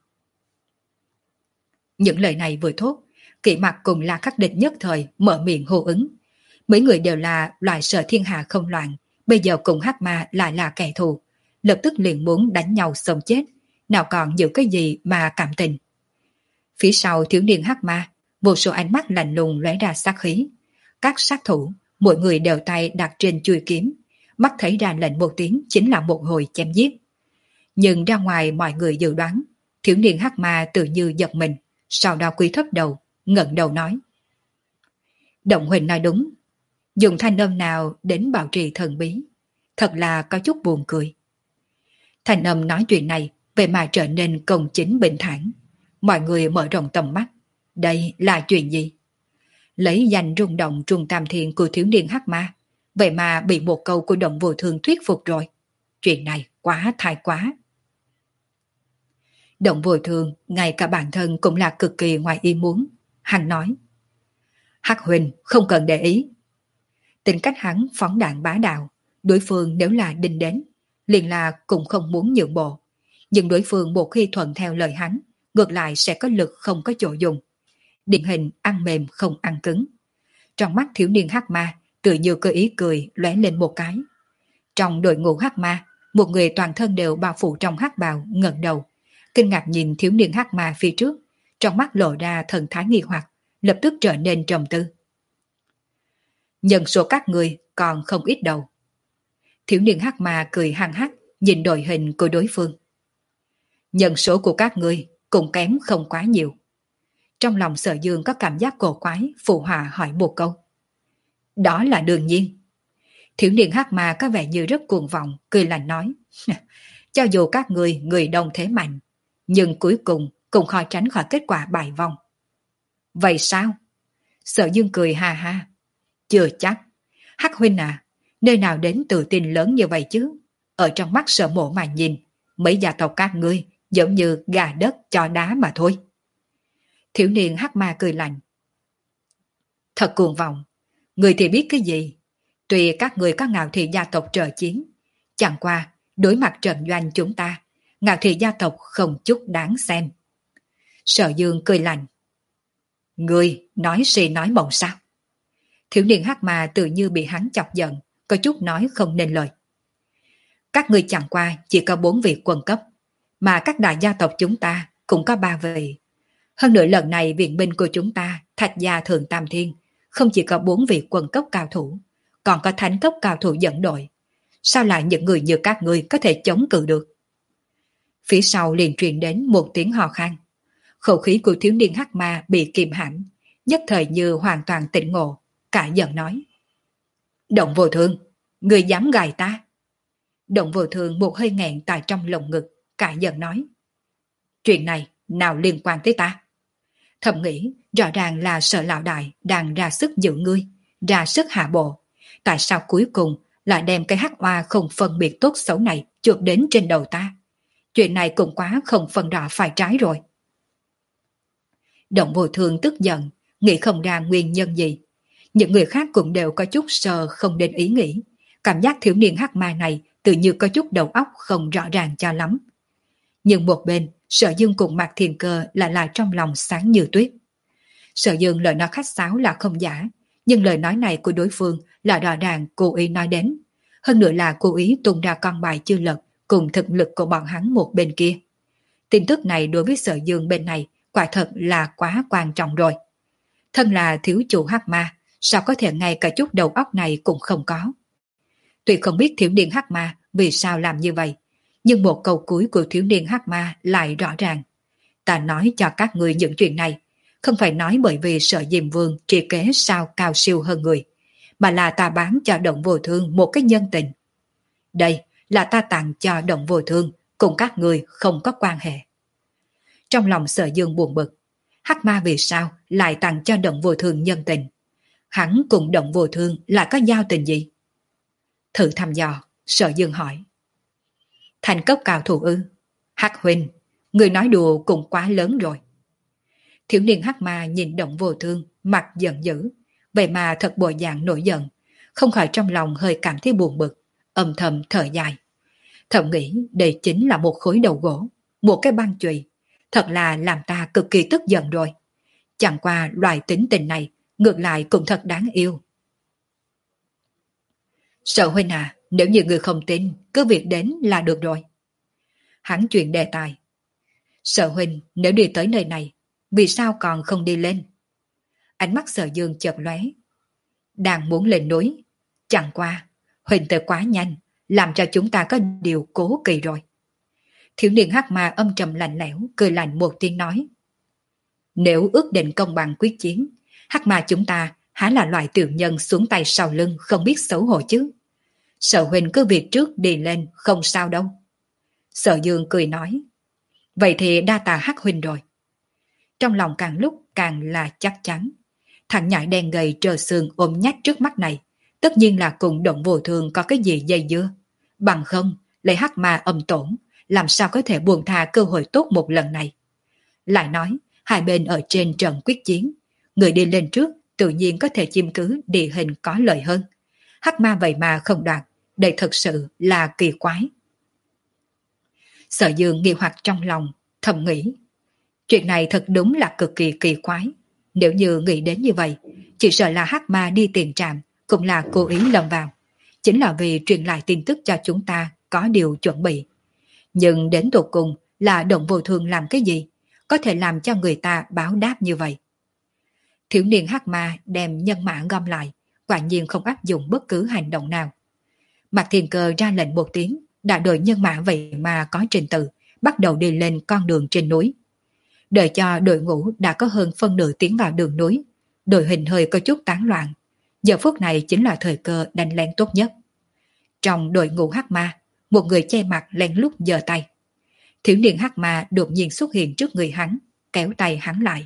Những lời này vừa thốt, Kỷ Mặc cùng là khắc địch nhất thời mở miệng hô ứng. Mấy người đều là loại sợ thiên hạ không loạn, bây giờ cùng Hắc Ma lại là kẻ thù, lập tức liền muốn đánh nhau sống chết, nào còn giữ cái gì mà cảm tình. Phía sau thiếu niên Hắc Ma, một số ánh mắt lạnh lùng lóe ra sát khí. Các sát thủ, mỗi người đều tay đặt trên chuôi kiếm, mắt thấy ra lệnh một tiếng chính là một hồi chém giết. Nhưng ra ngoài mọi người dự đoán, thiếu niên hắc ma tự như giật mình, sau đó cúi thấp đầu, ngẩng đầu nói. Động huynh nói đúng, dùng thanh âm nào đến bảo trì thần bí, thật là có chút buồn cười. Thanh âm nói chuyện này, vậy mà trở nên công chính bình thản. Mọi người mở rộng tầm mắt, đây là chuyện gì? Lấy danh rung động trung tam thiên của thiếu niên hắc ma, vậy mà bị một câu của Động Vô Thương thuyết phục rồi. Chuyện này quá thái quá. Động Vô Thương, ngay cả bản thân cũng là cực kỳ ngoài ý muốn. Hắn nói, Hắc huynh không cần để ý. Tính cách hắn phóng đạn bá đạo, đối phương nếu là đinh đến, liền là cũng không muốn nhượng bộ. Nhưng đối phương một khi thuận theo lời hắn, ngược lại sẽ có lực không có chỗ dùng. Điển hình ăn mềm không ăn cứng. Trong mắt thiếu niên hắc ma, tự như cơ ý cười lóe lên một cái. Trong đội ngũ hắc ma, một người toàn thân đều bao phủ trong hắc bào ngẩng đầu, kinh ngạc nhìn thiếu niên hắc ma phía trước, trong mắt lộ ra thần thái nghi hoặc, lập tức trở nên trầm tư. Nhân số các người còn không ít đâu. Thiếu niên hắc ma cười hăng hắc, nhìn đội hình của đối phương. Nhân số của các người cũng kém không quá nhiều. Trong lòng Sở Dương có cảm giác cổ quái, phụ họa hỏi một câu. Đó là đương nhiên. Thiếu niên hắc ma có vẻ như rất cuồng vọng, cười lạnh nói. Cho dù các người người đông thế mạnh, nhưng cuối cùng cũng khó tránh khỏi kết quả bại vong. Vậy sao? Sở Dương cười ha ha. Chưa chắc. Hắc huynh à, nơi nào đến tự tin lớn như vậy chứ? Ở trong mắt Sở Mộ mà nhìn, mấy gia tộc các ngươi giống như gà đất cho đá mà thôi. Thiếu niên hắc ma cười lạnh. Thật cuồng vọng, người thì biết cái gì? Tuy các người có Ngạo Thị gia tộc trợ chiến, chẳng qua đối mặt trận doanh chúng ta, Ngạo Thị gia tộc không chút đáng xem. Sở Dương cười lạnh. Người nói si nói mộng sao? Thiếu niên hắc ma tự như bị hắn chọc giận, có chút nói không nên lời. Các người chẳng qua chỉ có bốn vị quân cấp, mà các đại gia tộc chúng ta cũng có ba vị. Hơn nữa lần này viện binh của chúng ta, Thạch Gia Thượng Tam Thiên, không chỉ có bốn vị quân cấp cao thủ, còn có thánh cấp cao thủ dẫn đội. Sao lại những người như các ngươi có thể chống cự được? Phía sau liền truyền đến một tiếng hò khan. Khẩu khí của thiếu niên hắc ma bị kìm hãm, nhất thời như hoàn toàn tỉnh ngộ, cả giận nói. Động Vô Thương, người dám gài ta? Động Vô Thương một hơi nghẹn tại trong lồng ngực, cả giận nói. Chuyện này nào liên quan tới ta? Thầm nghĩ rõ ràng là Sở lão đại đang ra sức giữ ngươi, ra sức hạ bộ. Tại sao cuối cùng lại đem cái hắc oa không phân biệt tốt xấu này chuột đến trên đầu ta? Chuyện này cũng quá không phân rõ phải trái rồi. Động Vô Thương tức giận, nghĩ không ra nguyên nhân gì. Những người khác cũng đều có chút sờ không đến ý nghĩ. Cảm giác thiếu niên hắc ma này tự như có chút đầu óc không rõ ràng cho lắm. Nhưng một bên, Sở Dương cùng Mạc Thiền Cơ lại là trong lòng sáng như tuyết. Sở Dương lời nói khách sáo là không giả, nhưng lời nói này của đối phương là rõ ràng cố ý nói đến. Hơn nữa là cố ý tung ra con bài chưa lật cùng thực lực của bọn hắn một bên kia. Tin tức này đối với Sở Dương bên này quả thật là quá quan trọng rồi. Thân là thiếu chủ hắc ma, sao có thể ngay cả chút đầu óc này cũng không có. Tuy không biết thiếu niên hắc ma vì sao làm như vậy, nhưng một câu cuối của thiếu niên hắc ma lại rõ ràng. Ta nói cho các người những chuyện này, không phải nói bởi vì Sở Diêm Vương trị kế sao cao siêu hơn người, mà là ta bán cho Động Vô Thương một cái nhân tình. Đây là ta tặng cho Động Vô Thương, cùng các người không có quan hệ. Trong lòng Sở Dương buồn bực, hắc ma vì sao lại tặng cho Động Vô Thương nhân tình? Hắn cùng Động Vô Thương là có giao tình gì? Thử thăm dò, Sở Dương hỏi. Thành cấp cao thủ ư? Hắc huynh, người nói đùa cũng quá lớn rồi. Thiếu niên hắc ma nhìn Động Vô Thương, mặt giận dữ, vậy mà thật bộ dạng nổi giận, không khỏi trong lòng hơi cảm thấy buồn bực, âm thầm thở dài. Thầm nghĩ đây chính là một khối đầu gỗ, một cái băng chùy, thật là làm ta cực kỳ tức giận rồi. Chẳng qua loại tính tình này, ngược lại cũng thật đáng yêu. Sở huynh à, nếu như người không tin, cứ việc đến là được rồi. Hắn chuyển đề tài. Sở huynh, nếu đi tới nơi này, vì sao còn không đi lên? Ánh mắt Sở Dương chợt lóe. Đang muốn lên núi, chẳng qua, huynh tới quá nhanh, làm cho chúng ta có điều cố kỳ rồi. Thiếu niên hắc ma âm trầm lạnh lẽo, cười lạnh một tiếng nói. Nếu ước định công bằng quyết chiến, hắc ma chúng ta há là loại tiểu nhân xuống tay sau lưng không biết xấu hổ chứ. Sở huynh cứ việc trước đi lên, không sao đâu. Sở Dương cười nói. Vậy thì đa tạ hắc huynh rồi. Trong lòng càng lúc càng là chắc chắn. Thằng nhãi đen gầy trơ xương ôm nhách trước mắt này, tất nhiên là cùng Động Vô Thương có cái gì dây dưa. Bằng không, lấy hắc ma âm tổn, làm sao có thể buông tha cơ hội tốt một lần này. Lại nói, hai bên ở trên trận quyết chiến, người đi lên trước tự nhiên có thể chiếm cứ địa hình có lợi hơn. Hắc ma vậy mà không đoạt, đây thật sự là kỳ quái. Sở Dương nghi hoặc trong lòng, thầm nghĩ. Chuyện này thật đúng là cực kỳ kỳ quái. Nếu như nghĩ đến như vậy, chỉ sợ là hắc ma đi tiền trạm cũng là cố ý lầm vào. Chính là vì truyền lại tin tức cho chúng ta có điều chuẩn bị. Nhưng đến tột cùng là Động Vô Thương làm cái gì, có thể làm cho người ta báo đáp như vậy. Thiếu niên hắc ma đem nhân mã gom lại, quả nhiên không áp dụng bất cứ hành động nào. Mạc Thiên Cơ ra lệnh một tiếng, đã đội nhân mã vậy mà có trình tự, bắt đầu đi lên con đường trên núi. Đợi cho đội ngũ đã có hơn phân nửa tiến vào đường núi, đội hình hơi có chút tán loạn. Giờ phút này chính là thời cơ đánh lén tốt nhất. Trong đội ngũ hắc ma, một người che mặt lén lút giơ tay. Thiếu niên hắc ma đột nhiên xuất hiện trước người hắn, kéo tay hắn lại.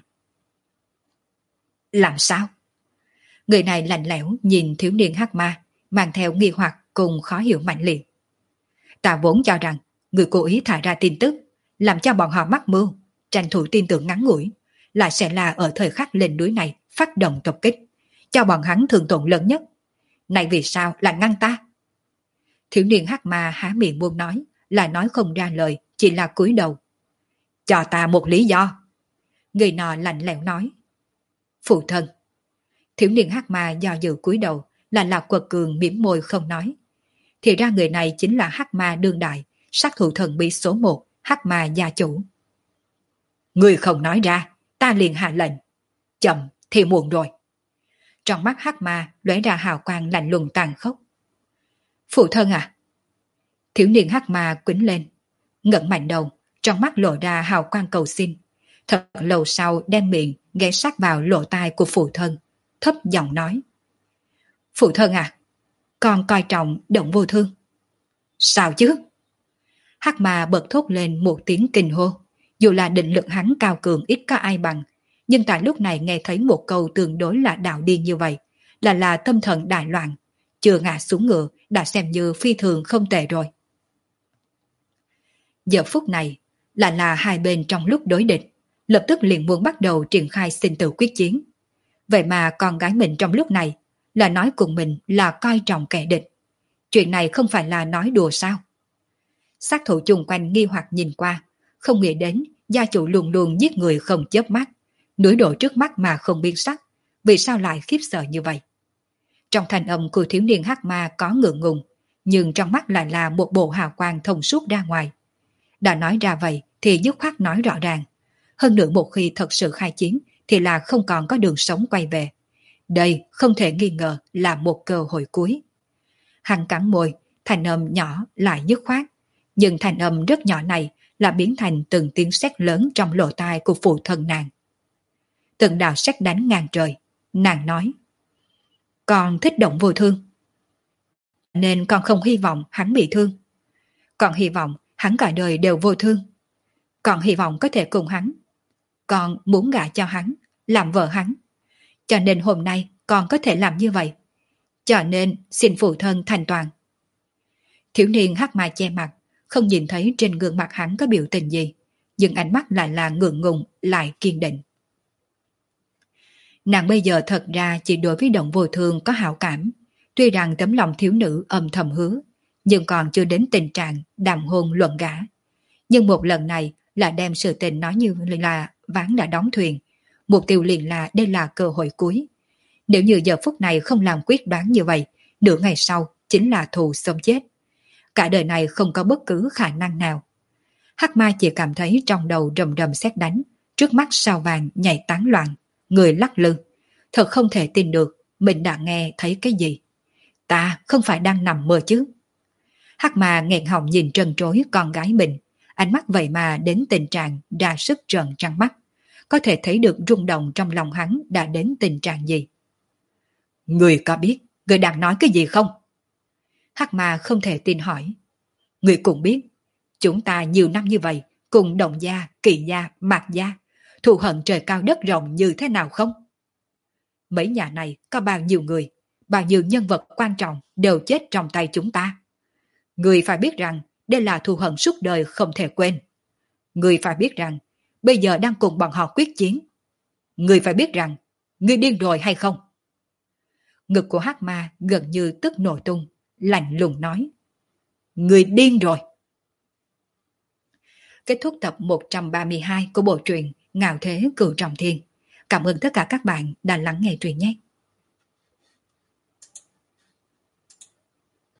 Làm sao? Người này lạnh lẽo nhìn thiếu niên hắc ma, mang theo nghi hoặc cùng khó hiểu mạnh liệt. Ta vốn cho rằng người cố ý thả ra tin tức, làm cho bọn họ mắc mưu, tranh thủ tin tưởng ngắn ngủi, lại sẽ là ở thời khắc lên núi này phát động tập kích, cho bọn hắn thương tổn lớn nhất. Này vì sao lại ngăn ta? Thiếu niên hắc ma há miệng muốn nói, lại nói không ra lời, chỉ là cúi đầu. Cho ta một lý do. Người nọ lạnh lẽo nói. Phụ thân. Thiếu niên hắc ma do dự cúi đầu, là Lạc Quật Cường mỉm môi không nói. Thì ra người này chính là hắc ma đương đại, sát thủ thần bí số một, hắc ma gia chủ. Người không nói ra, ta liền hạ lệnh. Chậm thì muộn rồi. Trong mắt hắc ma lóe ra hào quang lạnh lùng tàn khốc. Phụ thân à? Thiếu niên hắc ma quýnh lên, ngẩng mạnh đầu, trong mắt lộ ra hào quang cầu xin. Thật lâu sau đem miệng ghé sát vào lỗ tai của phụ thân, thấp giọng nói. Phụ thân à, con coi trọng Động Vô Thương. Sao chứ? Hắc ma bật thốt lên một tiếng kinh hô. Dù là định lực hắn cao cường ít có ai bằng, nhưng tại lúc này nghe thấy một câu tương đối là đạo điên như vậy, là là tâm thần đại loạn, chưa ngã xuống ngựa đã xem như phi thường không tệ rồi. Giờ phút này là là hai bên trong lúc đối địch, lập tức liền muốn bắt đầu triển khai sinh tử quyết chiến. Vậy mà con gái mình trong lúc này là nói cùng mình là coi trọng kẻ địch. Chuyện này không phải là nói đùa sao? Sát thủ chung quanh nghi hoặc nhìn qua, không nghĩ đến gia chủ luôn luôn giết người không chớp mắt, núi đổ trước mắt mà không biến sắc, vì sao lại khiếp sợ như vậy? Trong thanh âm của thiếu niên hắc ma có ngượng ngùng, nhưng trong mắt lại là một bộ hào quang thông suốt ra ngoài. Đã nói ra vậy thì dứt khoát nói rõ ràng. Hơn nữa một khi thật sự khai chiến thì là không còn có đường sống quay về. Đây không thể nghi ngờ là một cơ hội cuối. Hắn cắn môi, thanh âm nhỏ lại dứt khoát, nhưng thanh âm rất nhỏ này là biến thành từng tiếng sét lớn trong lỗ tai của phụ thân nàng. Từng đạo sét đánh ngang trời, nàng nói. Con thích Động Vô Thương, nên con không hy vọng hắn bị thương. Con hy vọng hắn cả đời đều vô thương. Con hy vọng có thể cùng hắn. Con muốn gả cho hắn, làm vợ hắn. Cho nên hôm nay con có thể làm như vậy. Cho nên xin phụ thân thành toàn. Thiếu niên hắc ma che mặt, không nhìn thấy trên gương mặt hắn có biểu tình gì, nhưng ánh mắt lại là ngượng ngùng, lại kiên định. Nàng bây giờ thật ra chỉ đối với Động Vô Thương có hảo cảm, tuy rằng tấm lòng thiếu nữ âm thầm hứa, nhưng còn chưa đến tình trạng đàm hôn luận gả. Nhưng một lần này là đem sự tình nói như là ván đã đóng thuyền, mục tiêu liền là đây là cơ hội cuối. Nếu như giờ phút này không làm quyết đoán như vậy, nửa ngày sau chính là thù sống chết. Cả đời này không có bất cứ khả năng nào. Hắc ma chỉ cảm thấy trong đầu rầm rầm sét đánh, trước mắt sao vàng nhảy tán loạn, người lắc lư. Thật không thể tin được mình đã nghe thấy cái gì. Ta không phải đang nằm mơ chứ? Hắc ma nghẹn họng nhìn trân trối con gái mình, Ánh mắt vậy mà đến tình trạng ra sức trợn trắng mắt. Có thể thấy được rung động trong lòng hắn đã đến tình trạng gì. Người có biết người đang nói cái gì không? Hắc Ma không thể tin hỏi. Người cũng biết, chúng ta nhiều năm như vậy, cùng Đồng gia, Kỳ gia, Mạc gia, thù hận trời cao đất rộng như thế nào không? Mấy nhà này có bao nhiêu người, bao nhiêu nhân vật quan trọng đều chết trong tay chúng ta. Người phải biết rằng đây là thù hận suốt đời không thể quên. Người phải biết rằng bây giờ đang cùng bọn họ quyết chiến. Người phải biết rằng người điên rồi hay không? Ngực của Hắc Ma gần như tức nổ tung, lạnh lùng nói. Người điên rồi. Kết thúc tập một trăm ba mươi hai của bộ truyện Ngạo Thế Cửu Trọng Thiên. Cảm ơn tất cả các bạn đã lắng nghe truyện nhé.